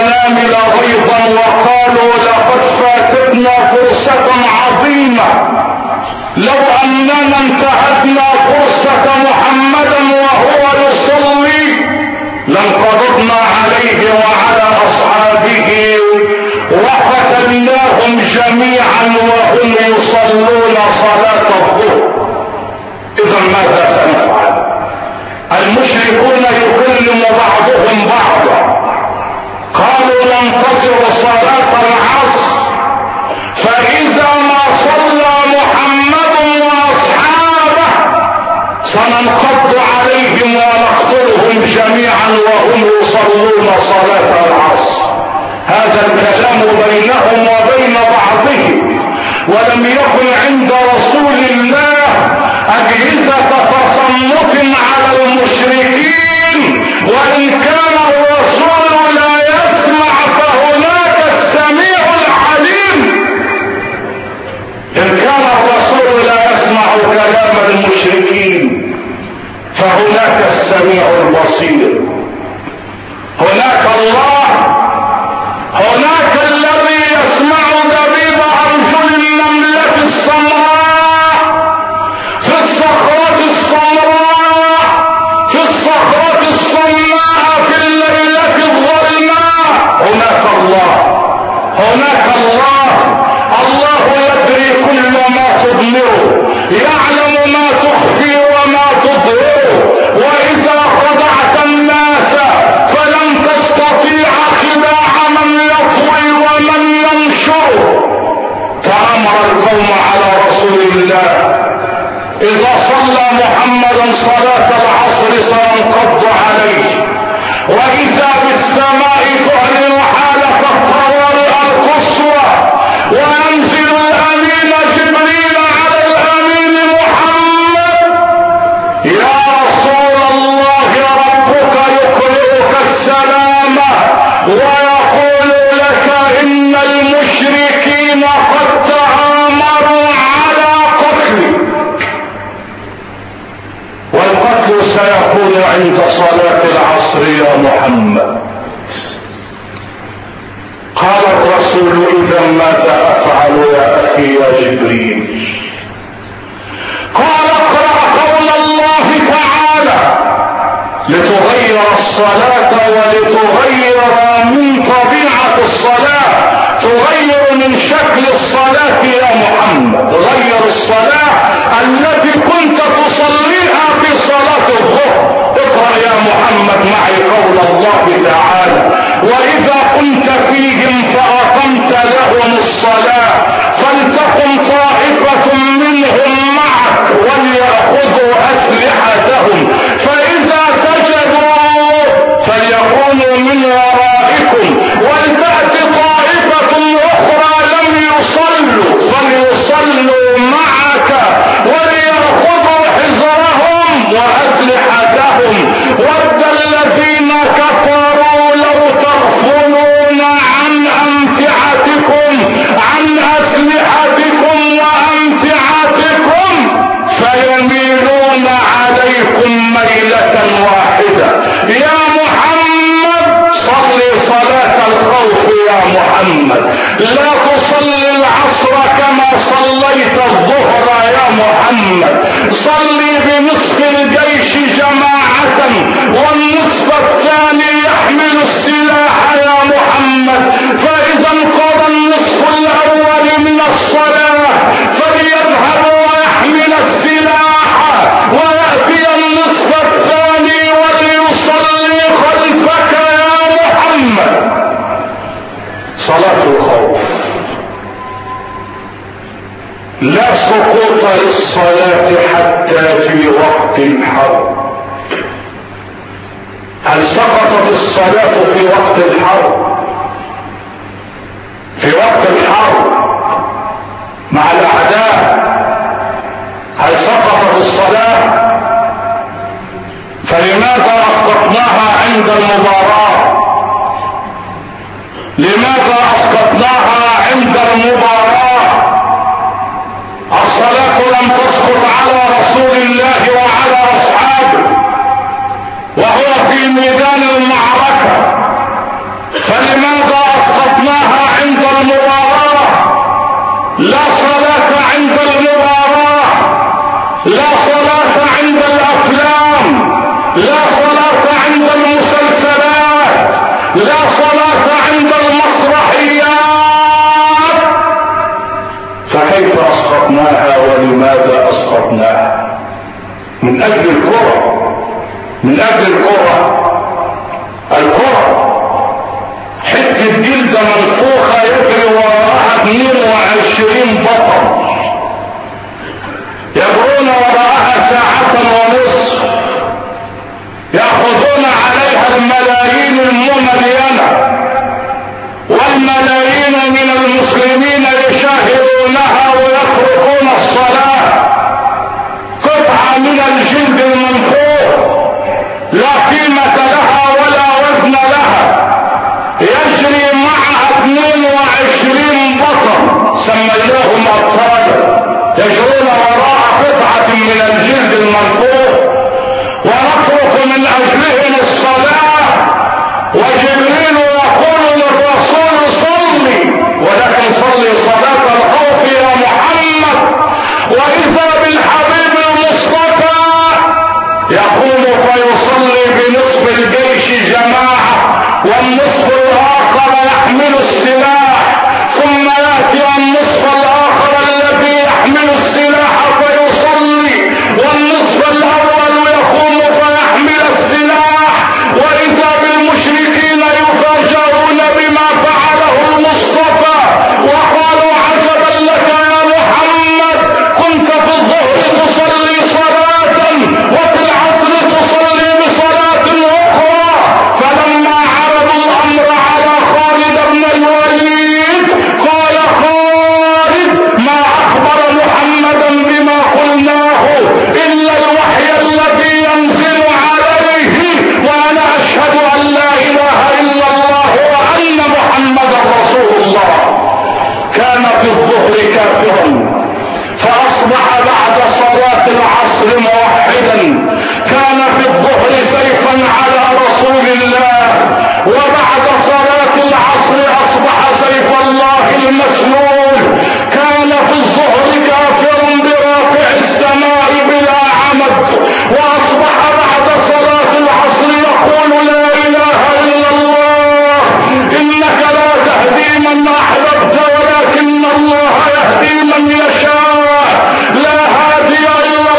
المنام لغيظا وقالوا لقد فاتتنا فرصة عظيمة، لو اننا انتهزنا فرصة محمدا وهو يصلي لانقضضنا عليه وعلى اصحابه وقتلناهم جميعا وهم يصلون صلاة الظهر. اذا ماذا سنفعل؟ المشركون يكلم بعضهم بعضا، قالوا ننتظر صلاة العصر، فاذا ما صلى محمد واصحابه سننقض عليهم ونقتلهم جميعا وهم يصلون صلاة العصر. هذا الكلام بينهم وبين بعضهم، ولم يكن عند رسول الله أجهزة تصنف على المشركين، وإن كان الرسول لا يسمع فهناك السميع العليم. إن كان الرسول لا يسمع كلام المشركين فهناك السميع البصير، هناك الله، هناك الذي يسمع دبيب أرجل النملة السمراء في الصخرة السمراء في الصخرة الصماء في الليلة الظلماء. هناك الله، هناك الله. الله يدري كل ما تضمره، يعلم ما تخفي وما تظهره، وإذا خدعت الناس فلن تستطيع خداع من يطوي ومن ينشر. فأمر القوم على رسول الله إذا صلى محمد صلاة العصر سينقض عليه، وإذا بالسماء تعلن حالة الطوارئ القصوى، وينزل الأمين جبريل على الأمين محمد: يا رسول الله ربك يقرئك السلام ويقول لك إن المشركين قد تآمروا على قتلك، والقتل سيكون عند صلاة العصر يا محمد. قال الرسول: إذا ماذا أفعل يا أخي يا جبريل؟ قال: اقرأ قول الله تعالى: لتغير الصلاة ولتغير من طبيعة الصلاة، تغير من شكل الصلاة يا محمد، غير الصلاة التي كنت تصليها في صلاة الظهر. اقرأ يا محمد معي قول الله تعالى: وإذا كنت فيهم فأقمت لهم الصلاة فلتقم طائفة منهم معك وليأخذوا أسلحتهم فإذا سجدوا فليكونوا من ورائكم ولتأت طائفة أخرى لم يصلوا فليصلوا معك وليأخذوا حذرهم وأسلحتهم. ود الذين كفروا لو تغفلون عن أمتعتكم عن أسلحتكم وأمتعتكم فيميلون عليكم ميلة واحدة. يا محمد صل صلاة الخوف يا محمد، لا تصلي العصر كما صليت الظهر يا محمد، صلي بنصف الجيش جماعة والنصف الثاني يحمل السلاح يا محمد. فإذا انقضى النصف الأول من الصلاة فليذهب ويحمل السلاح ويأتي النصف الثاني وليصلي خلفك يا محمد. صلاة الخوف لا سقوط للصلاة حتى في وقت الحرب. هل سقطت الصلاة في وقت الحرب؟ في وقت الحرب مع الأعداء هل سقطت الصلاة؟ فلماذا أسقطناها عند المباراة؟ لماذا أسقطناها عند المباراة؟ الصلاة لم تسقط على رسول الله وعلى أصحابه وهو في ميدان المعركة، فلماذا الجلد منفوخة يجري وراءها 22 بطل يجرون وراءها ساعة ونصف يأخذون عليها الملايين المملينة والملايين من المسلمين يشاهدونها ويتركون الصلاة. قطعة من الجلد المنفوخ لا قيمة لها ولا وزن لها يجري معها 22 بطل سميناهم أبطالا يجرون وراء قطعة من الجلد المنفوخ ونترك من أجلهم الصلاة. وجبريل يقول للرسول صلي ولكن صلي صلاة الخوف يا محمد. وإذا بالحبيب المصطفى يقوم فيصلي بنصف الجيش جماعة والنصف الآخر يحمل السلاح ثم يأتي النصف الآخر الذي يحمل السلاح فيصلي والنصف الأول يقوم فيحمل السلاح. وإذا بالمشركين يفاجئون بما فعله المصطفى وقالوا عجبا لك يا محمد كنت في الظهر تصلي صلاة وفي العصر تصلي بصلاة أخرى. فلما عرضوا الأمر على خالد بن الوليد قال خالد ما أخبر محمدا بما قلناه إلا الوحي الذي ينزل عليه وأنا أشهد أن لا إله إلا الله وأن محمدا رسول الله. كان في الظهر كافرا فأصبح بعد صلاة العصر موحدا. كان في الظهر سيفا على رسول الله وبعد صلاة العصر أصبح سيف الله المسلول. كان في الظهر كافرا برافع السماء بلا عمد وأصبح بعد صلاة العصر يقول لا إله إلا الله إنك لا تهدي من أحببت ولكن الله يهدي من يشاء. لا هادي إلا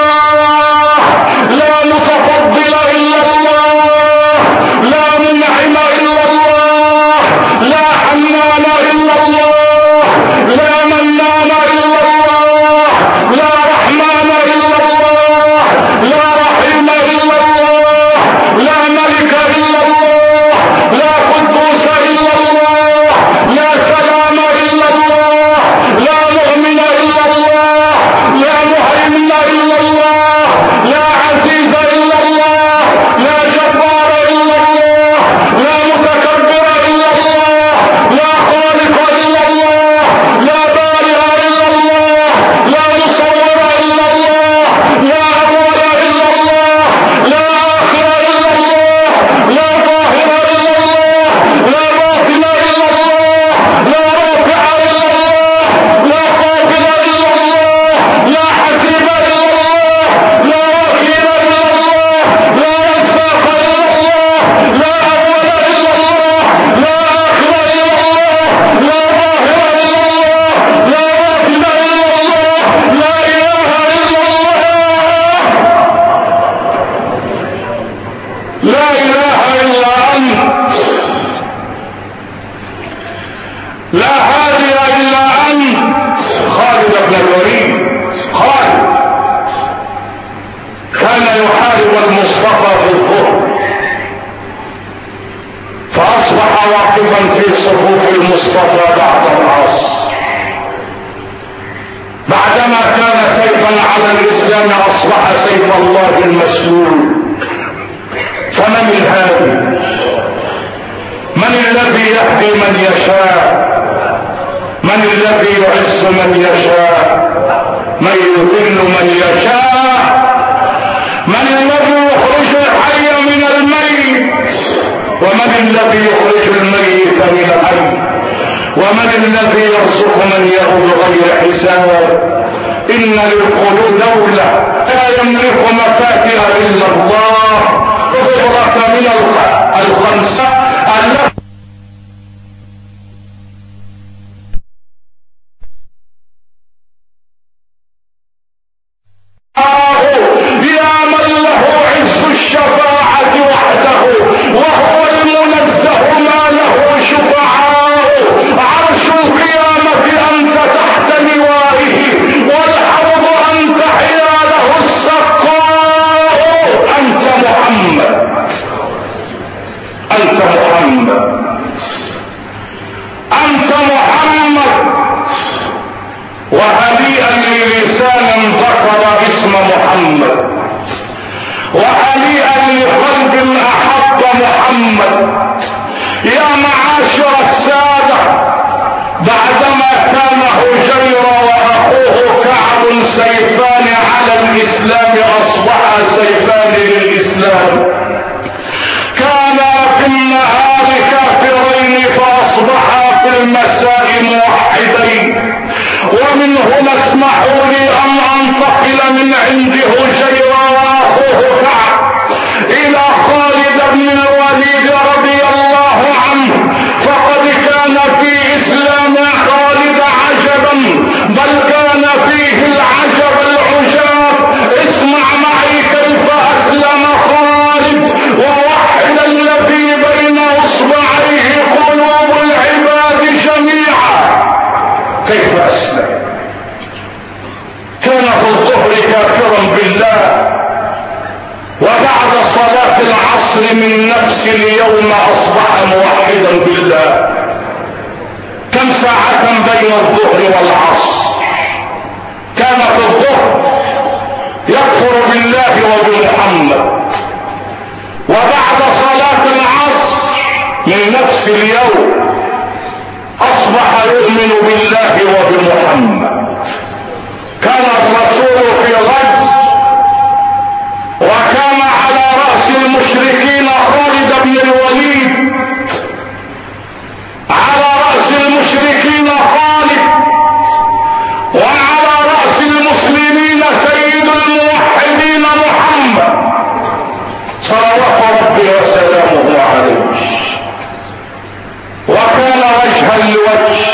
الله لا متفضل إلا الله لا منعم إلا الله لا حنان إلا الله لا منان إلا الله لا رحمن إلا الله لا رحيم إلا الله لا ملك إلا الله لا قدوس إلا الله لا سلام إلا الله لا مؤمن إلا الله لا مهيمن إلا الله لا عزيز إلا الله لا جبار إلا الله لا متكبر إلا الله لا خالق إلا الله لا بارئ إلا الله لا مصور إلا الله لا أول إلا الله لا آخر إلا الله لا ظاهر إلا الله لا باطن إلا الله لا رافع إلا الله لا قابل إلا الله لا حسيب إلا الله لا وكيل إلا الله لا رزاق إلا الله لا أول إلا الله لا آخر إلا الله لا ظاهر إلا الله لا باطن إلا الله لا إله إلا الله لا إله إلا أنت لا هادي إلا أنت. خالد بن الوليد خالد كان يحارب المصطفى في الظهر فأصبح واقفا في صفوف المصطفى بعد العصر. بعدما كان سيفا على الإسلام أصبح سيف الله المسلول. فمن الهادي؟ من الذي يهدي من يشاء؟ من الذي يعز من يشاء؟ من يذل من يشاء؟ من الذي يخرج الحي من الميت؟ ومن الذي يخرج الميت من الحي؟ ومن الذي يرزق من يهب بغير حساب؟ إن للقلوب دولة لا يملك مفاتها إلا الله. خبرة من الخمسة التي يا من له عز الشفاعة وحده وهو المنزه ما له شفاعة بين الظهر والعصر. كان في الظهر يكفر بالله وبمحمد، وبعد صلاة العصر من نفس اليوم اصبح يؤمن بالله وبمحمد. كان الرسول في غزو، وكان على رأس المشركين خالد بن الوليد، على رأس المشركين خالد، وعلى رأس المسلمين سيد الموحدين محمد صلوات ربي وسلامه عليه. وكان وجها لوجه،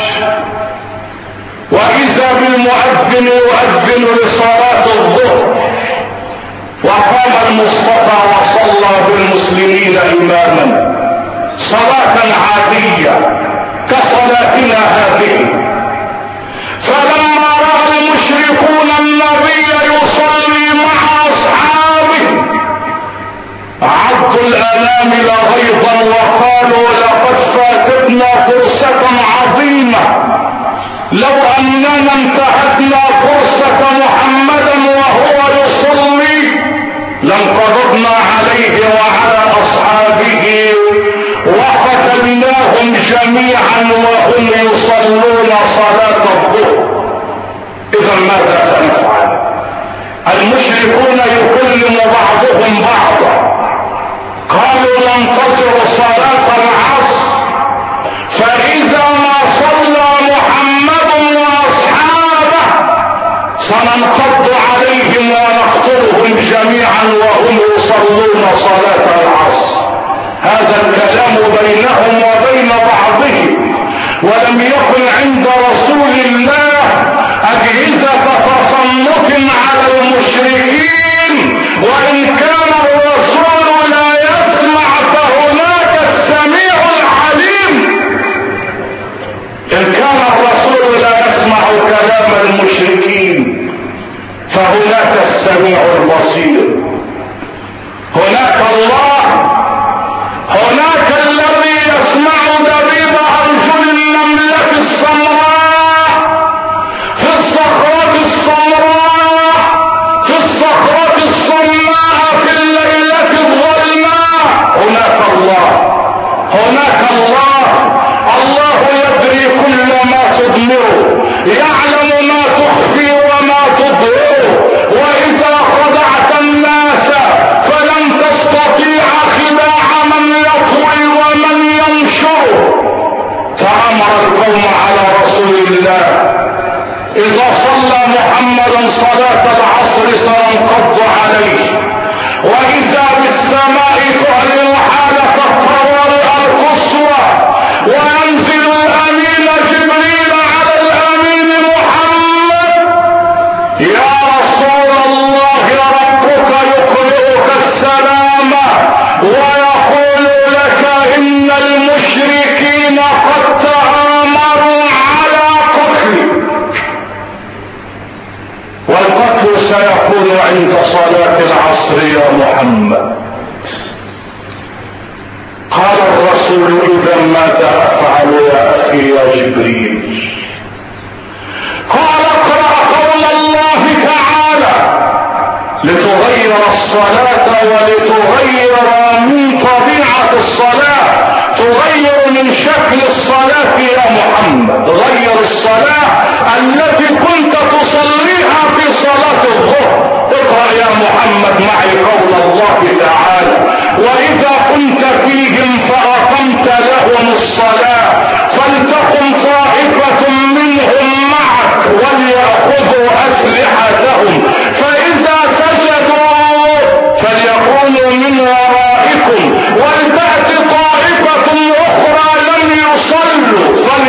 وإذا بالمؤذن يؤذن لصلاة الظهر، وقام المصطفى وصلى بالمسلمين إماما صلاة عادية كصلاتنا هذه. فلما رأى المشركون النبي يصلي مع أصحابه عضوا الأنامل غيظا وقالوا لقد فاتتنا فرصة عظيمة، لو أننا انتهكنا فرصة محمدا وهو يصلي لانقضضنا عليه وعلى أصحابه وقتلناهم جميعا وهم يصلون صلاة الظهر. إذا ماذا سنفعل؟ المشركون يكلم بعضهم بعضا، قالوا ننتظر صلاة العصر، فإذا ما صلى محمد وأصحابه سننقض عليهم ونقتلهم جميعا وهم يصلون صلاة العصر. هذا الكلام بينهم وبين بعضهم، ولم يكن عند رسول الله أجهزة تصنف على المشركين، وإن كان الرسول لا يسمع فهناك السميع العليم. إن كان الرسول لا يسمع كلام المشركين فهناك السميع البصير، هناك الله، هناك الذي يسمع دبيب أرجل النملة السمراء في الصخرة السمراء، في الصخرة الصماء، في الليلة الظلماء. هناك الله، هناك الله. الله يدري كل ما تضمره، يعلم ما تخفي وما تظهره. وإذا خدعت الناس فلن تستطيع خداع من يطوي ومن ينشر. فأمر القوم على رسول الله إذا صلى محمد صلاة العصر سننقض عليه، وإذا بالسماء تعلن حالة الطوارئ القصوى، وينزل الأمين جبريل على الأمين محمد. يا رسول الله ربك يقرئك السلام ويقول لك إن المشركين قد تآمروا على قتلك، والقتل سيكون عند صلاة العصر يا محمد. قال الرسول إذا ماذا أفعل يا أخي يا جبريل؟ قال اقرأ قول الله تعالى لتغير الصلاة ولتغير من طبيعة الصلاة، تغير من شكل الصلاة يا محمد. غير الصلاة التي كنت تصليها في صلاة الظهر. اقرأ يا محمد معي قول الله تعالى وإذا كنت فيهم فأقمت لهم الصلاة فلتقم طائفة منهم معك وليأخذوا أسلحتهم فإذا سجدوا فليكونوا من ورائكم ولتأت طائفة أخرى لم يصلوا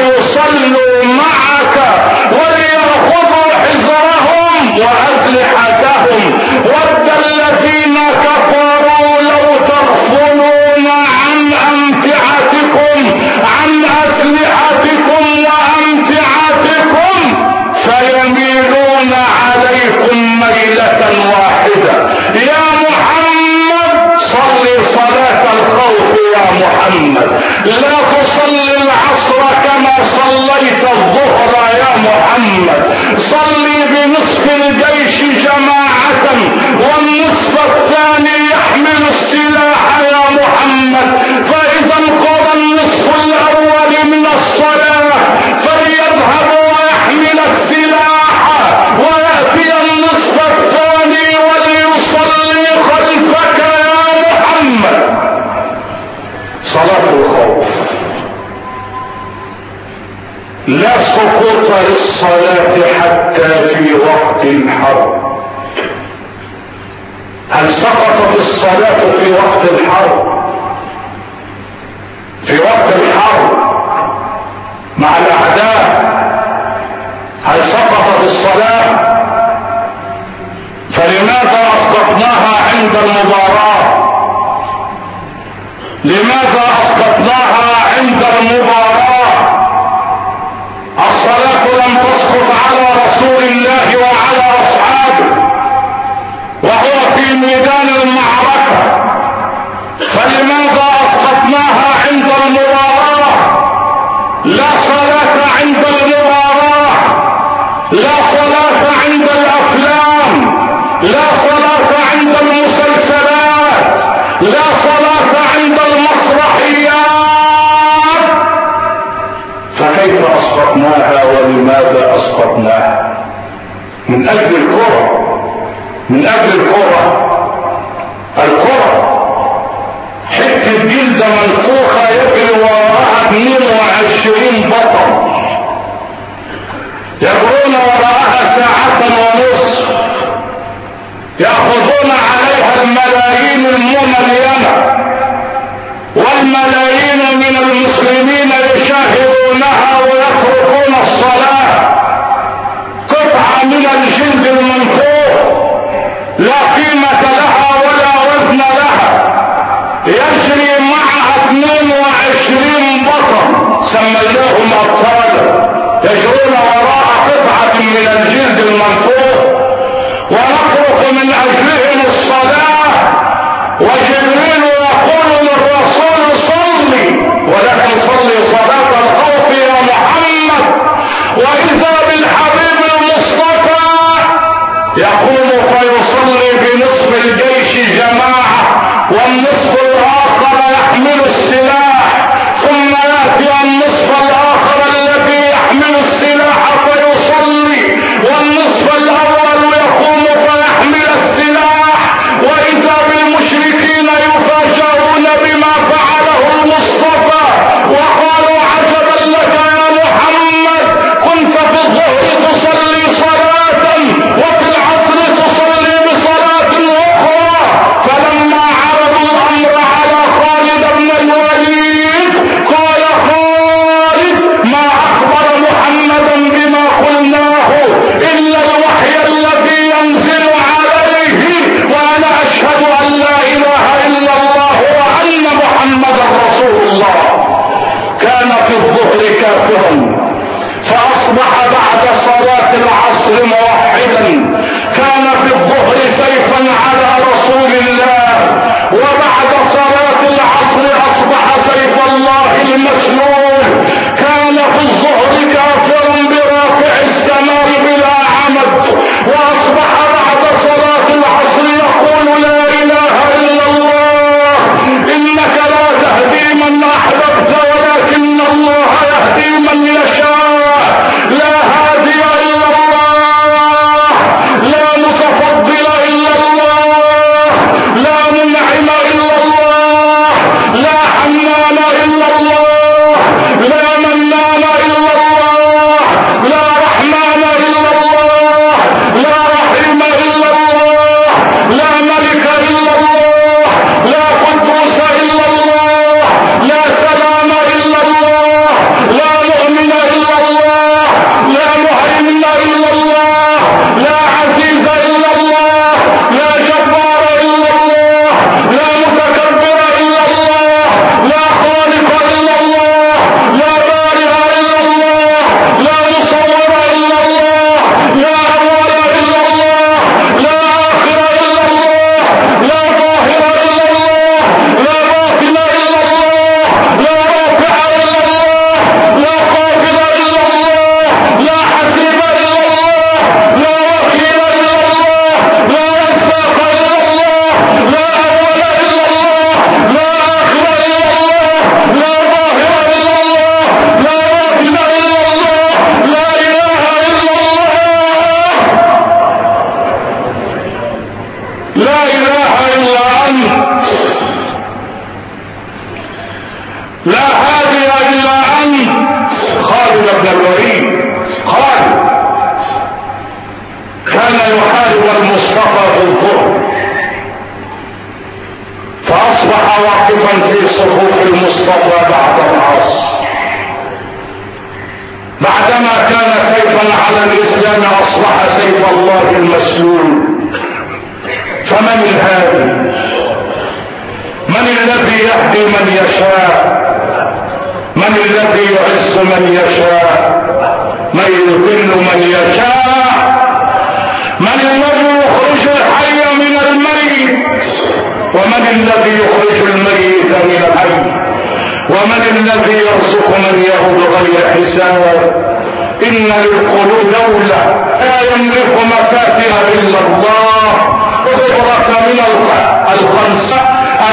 لا سقوط للصلاة حتى في وقت الحرب. هل سقطت الصلاة في وقت الحرب؟ في وقت الحرب مع الأعداء هل سقطت الصلاة؟ فلماذا أسقطناها عند المباراة؟ لماذا أسقطناها عند المباراة؟ الصلاة لم تسقط على رسول الله وعلى أصحابه وهو في ميدان المعركة، فلماذا أسقطناها عند المباراة؟ لا صلاة عند المباراة، لا صلاة عند الأفلام، لا صلاة عند المسلسلات، لا صلاة عند المسرحيات. فكيف أسقطناها ولماذا أسقطناها؟ من أجل الكرة، من أجل الكرة. الكرة حتة جلدة منفوخة يجري وراءها 22 بطل يجرون وراءها ساعة ونصف، يأخذون عليها الملايين المملينة، والملايين من المسلمين يشاهدونها ويتركون الصلاة. قطعة من الجلد المنفوخ لا قيمة لها ولا وزن لها، يجري معها 22 بطل سميناهم أبطالا يجرون وراء قطعة من الجلد المنفوخ، ونترك من أجلهم الصلاة وجبنا الى الله المسلول. فمن الهادي؟ من الذي يهدي من يشاء؟ من الذي يعز من يشاء؟ من يذل من يشاء؟ من الذي يخرج الحي من الميت؟ ومن الذي يخرج الميت من الحي؟ ومن الذي يرزق من يهد غير حساب؟ إن للقلوب دولة لا يملك مفاتيح إلا الله. قدرة من الخمسة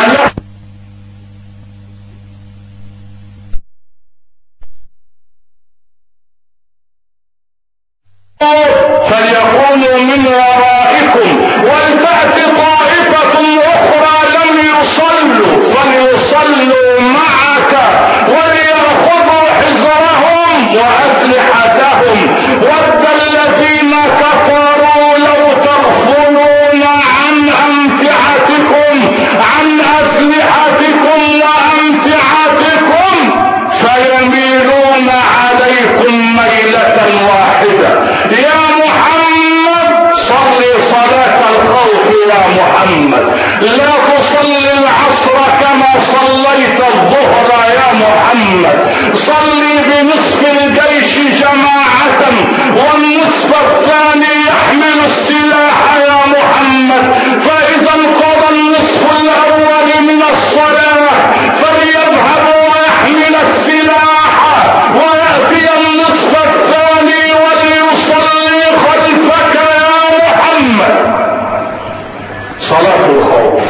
فليكونوا من ورائكم ولتأتي طائفة أخرى لم يصلوا فليصلوا معك وليأخذوا حذرهم وأسلحتهم. ود الذين كفروا لو تغفلون عن أمتعتكم عن أسلحتكم وأمتعتكم فيميلون عليكم ميلة واحدة. يا محمد صل صلاة الخوف يا محمد، لا تصلي العصر كما صليت الظهر يا محمد، صلي بنصف الجيش جماعة والنصف الثاني يحمل السلاح يا محمد. فإذا انقضى النصف الأول من الصلاة فليذهب ويحمل السلاح ويأتي النصف الثاني وليصلي خلفك يا محمد. صلاة الخوف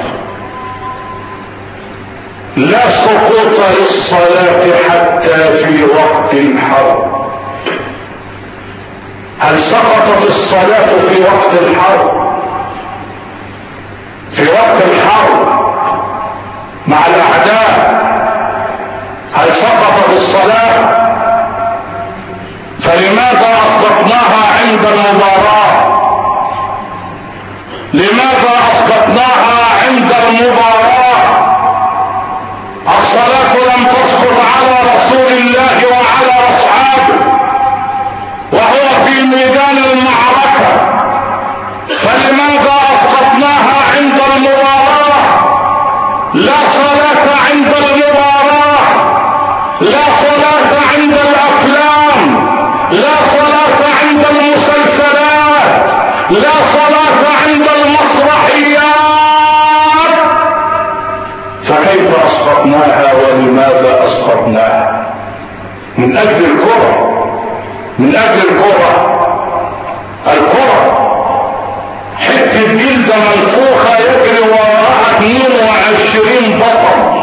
لا سقوط للصلاة حتى في وقت الحرب. هل سقطت الصلاة في وقت الحرب؟ في وقت الحرب مع الأعداء هل سقطت الصلاة؟ فلماذا أسقطناها عند المباراة؟ لماذا أسقطناها عند المباراة؟ الصلاة لم تسقط على رسول الله وعلى أصحابه وهو في ميدان المعركة، فلماذا أسقطناها عند المباراة؟ لا صلاة عند المباراة، لا صلاة عند الأفلام، لا صلاة عند المسلسلات، لا صلاة عند المسرحيات. فكيف أسقطناها ولماذا أسقطناها؟ من أجل الكرة، من أجل الكرة. الكرة حتة جلدة منفوخة يجري وراءها 22 بطل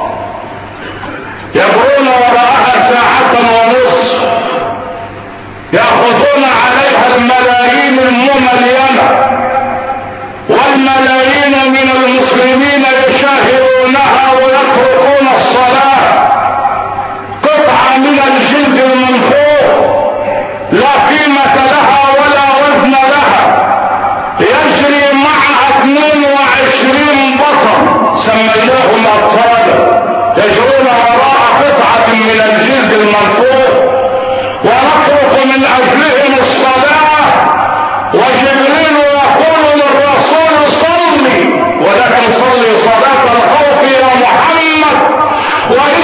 يجرون وراءها ساعة ونصف يأخذون عليها الملايين المملينة، والملايين من المسلمين يشاهدونها ويتركون الصلاة. قطعة من الجلد المنفوخ لا قيمة لها ولا وزن لها يجري معها 22 بطل سميناهم أبطالا يجرون وراء قطعة من الجلد المنفوخ ونترك من أجلهم الصلاة. وجبريل يقول للرسول صلي، ولكن صلي صلاة الخوف يا محمد.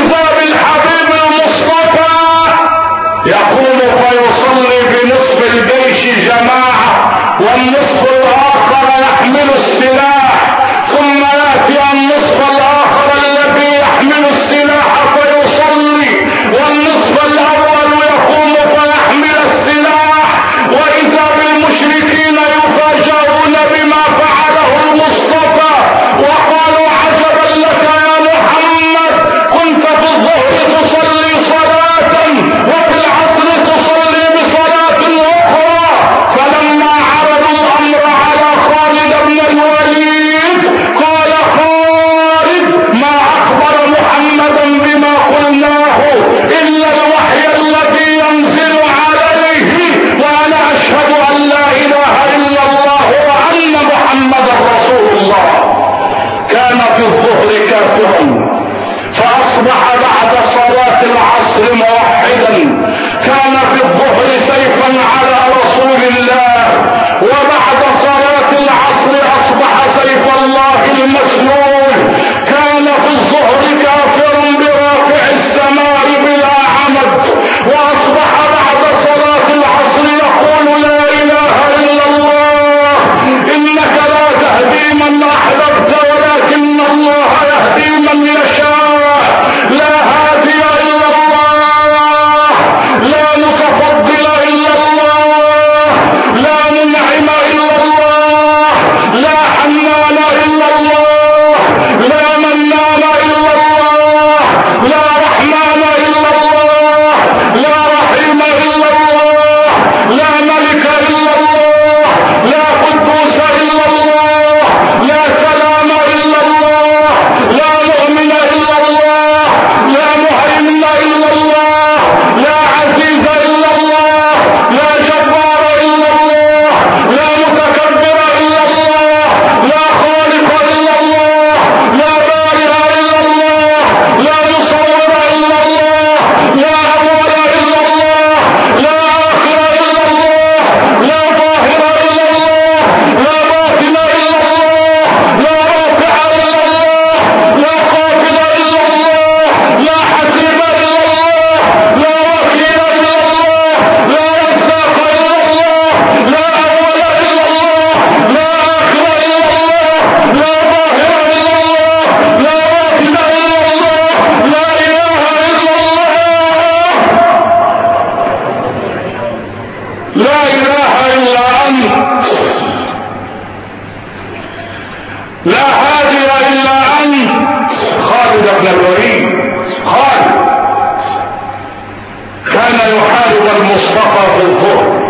يحارب المصطفى في الظهر،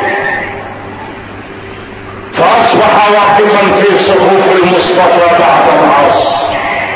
فأصبح واقفا في صفوف المصطفى بعد العصر.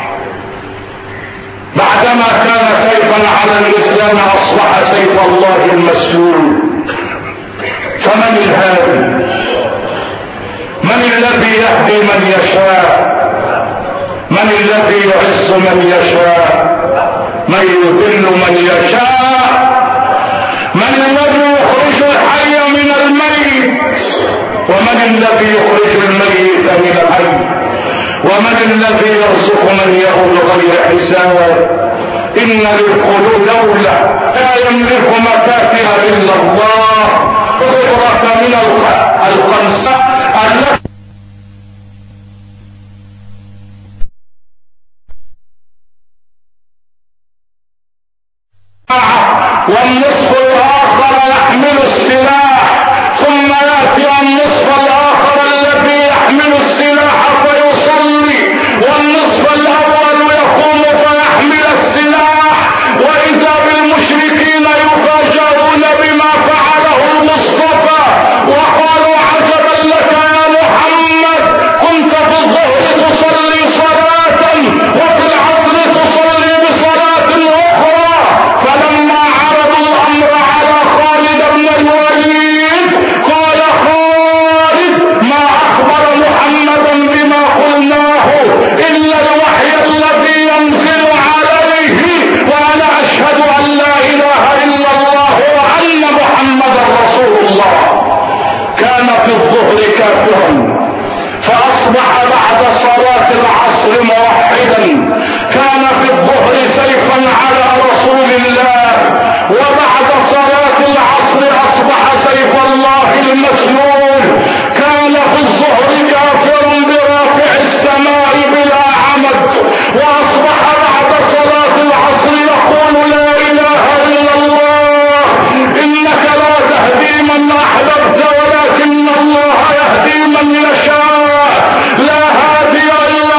بعدما كان سيفا على الإسلام أصبح سيف الله المسلول. فمن الهادي؟ من الذي يهدي من يشاء؟ من الذي يعز من يشاء؟ من يذل من يشاء؟ من الذي يخرج الحي من الميت؟ ومن الذي يخرج الميت من الحي؟ ومن الذي يرزق من يهود غير حساب؟ إن للقلوب دولة لا يملك مفاتيح إلا الله. قدرة من الخمسة التي والنصف الآخر يحمل السلاح، ثم يأتي النصف الآخر الذي يحمل السلاح فيصلي، والنصف الأول يقوم فيحمل السلاح. وإذا بالمشركين يفاجئون بما فعله المصطفى وقالوا عجبا لك يا محمد، كنت في الظهر تصلي صلاة وفي العصر تصلي بصلاة أخرى. فلما عرضوا الأمر على خالد بن الوليد قال خالد ما أخبر محمدا بما قلناه إلا الوحي الذي ينزل عليه، وأنا أشهد أن لا إله إلا الله وأن محمدا رسول الله. كان في الظهر كافرا فأصبح بعد صلاة العصر موحدا. كان في الظهر سيفا على رسول الله، وبعد صلاة العصر أصبح سيف الله المسلول. كان في الظهر كافرا برافع السماء بلا عمد، وأصبح بعد صلاة العصر يقول لا إله إلا الله، إنك لا تهدي من أحببت ولكن الله يهدي من يشاء. لا هادي إلا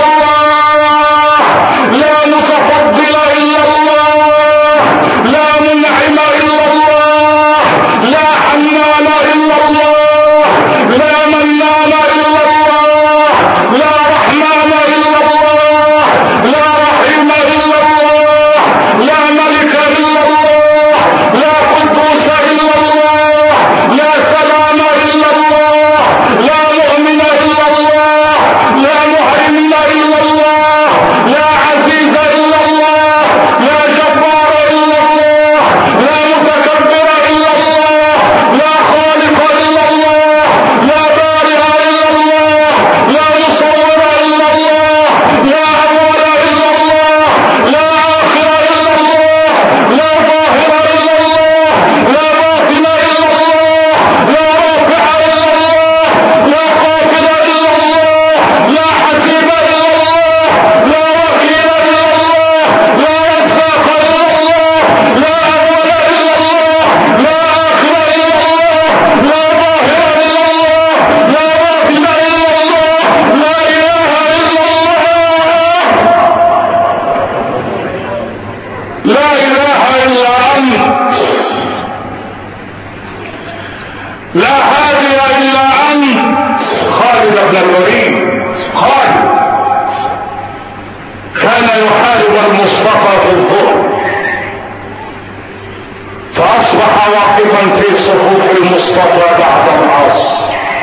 الله، لا متفضل إلا الله، لا منعم إلا الله، لا حنان إلا الله، لا منان إلا الله، لا رحمن إلا الله، لا رحيم إلا الله، لا ملك إلا الله، لا قدوس إلا الله، لا سلام إلا الله، لا مؤمن إلا الله، لا مهيمن إلا الله، لا عزيز إلا الله، لا جبار إلا الله، لا متكبر إلا الله، لا خالق إلا الله، لا بارئ إلا الله، لا مصور إلا الله، لا أول إلا الله، لا آخر إلا الله، لا ظاهر إلا الله، لا باطن إلا الله، لا رافع إلا الله، لا خافض إلا الله، لا حسيب إلا الله، لا وكيل إلا الله، لا رزاق إلا الله، لا أول إلا الله، لا آخر إلا الله، لا ظاهر إلا الله، لا باطن إلا الله، لا إله إلا الله، لا إله إلا أنت، لا هادي إلا أنت. خالد بن الوليد خالد كان يحارب المصطفى في الظهر، فأصبح واقفا في صفوف المصطفى بعد العصر.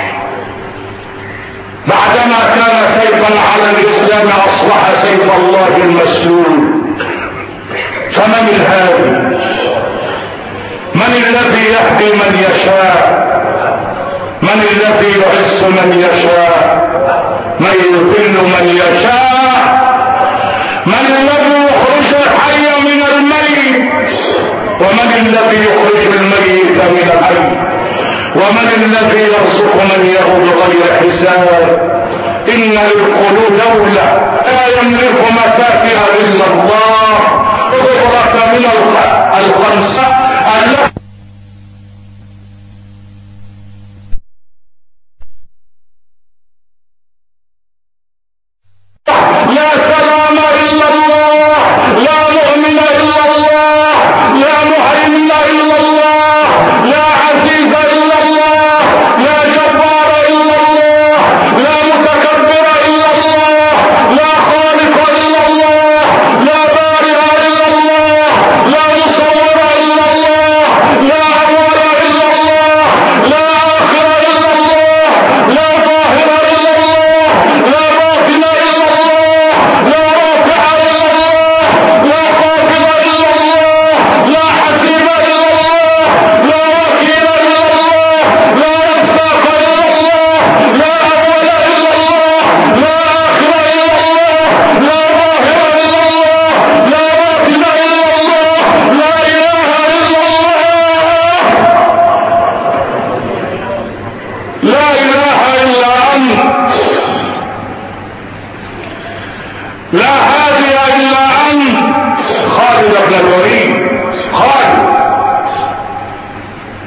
بعدما كان سيفا على الإسلام أصبح سيف الله المسلول. فمن الهادي؟ من الذي يهدي من يشاء؟ من الذي يعز من يشاء؟ من يذل من يشاء؟ من الذي يخرج الحي من الميت؟ ومن الذي يخرج الميت من الحي؟ ومن الذي يرزق من يهود غير حساب؟ إن للقلوب دولة لا يملك مفاتيح إلا الله. قدرة من الخمسة التي لا سلام إلا الله، لا مؤمن إلا الله، لا مهيمن إلا الله،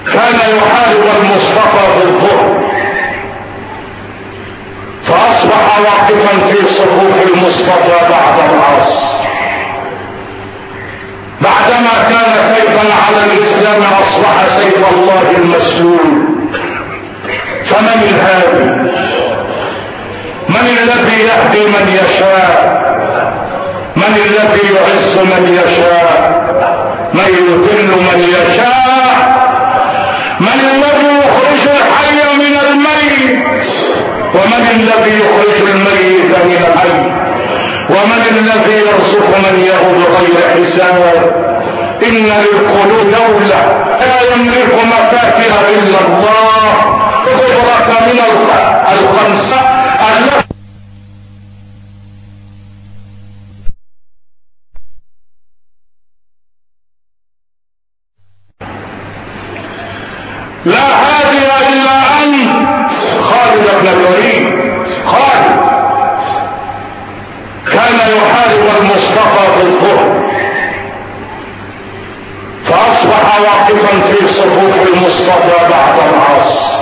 كان يحارب المصطفى في الظهر، فأصبح واقفا في صفوف المصطفى بعد العصر. بعدما كان سيفا على الإسلام أصبح سيف الله المسلول. فمن الهادي؟ من الذي يهدي من يشاء؟ من الذي يعز من يشاء؟ من يذل من يشاء؟ من الذي يخرج الحي من الميت؟ ومن الذي يخرج الميت من الحي؟ ومن الذي يرزق من يهو بغير حساب؟ إن للقلوب دولة لا يملك مفاتها إلا الله. قدرة من الخمسة التي لا هادي إلا أنت. خالد بن الوليد خالد كان يحارب المصطفى في الظهر، فأصبح واقفا في صفوف المصطفى بعد العصر.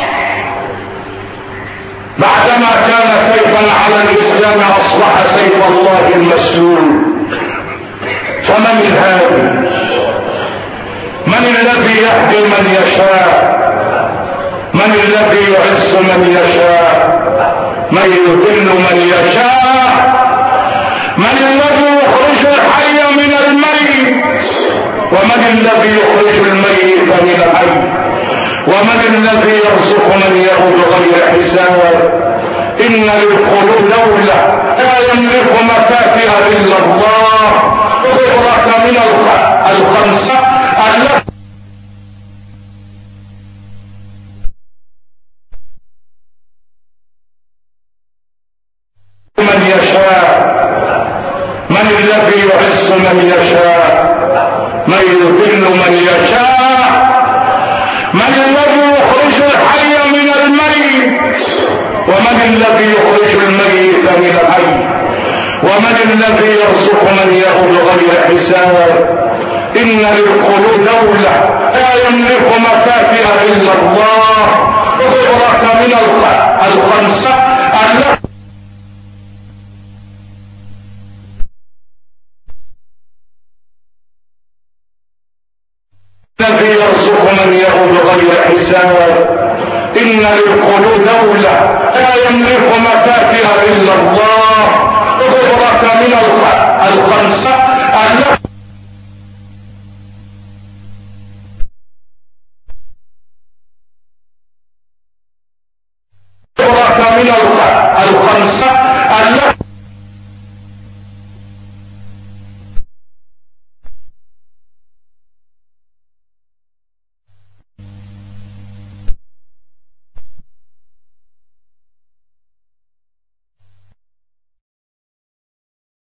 بعدما كان سيفا على الإسلام أصبح سيف الله المسلول. فمن الهادي؟ من الذي يهدي من يشاء؟ من الذي يعز من يشاء؟ من يذل من يشاء؟ من الذي يخرج الحي من الميت؟ ومن الذي يخرج الميت من الحي؟ ومن الذي يرزق من يهو بغير حساب؟ إن للقلوب دولة لا يملك مفاتها إلا الله. قدرة من الخمسة التي من يشاء. من الذي يعز من يشاء؟ من يذل من يشاء؟ من الذي يخرج الحي من الميت؟ ومن الذي يخرج الميت من الحي؟ ومن الذي يرزق من يهو بغير حساب؟ إن للقلوب دولة لا يملك مفاتها إلا الله. قدرة من الخمسة الذي يرزق من يهو بغير حساب. إن للقلوب دولة لا يملك مفاتها إلا الله. قدرة من الخمسة التي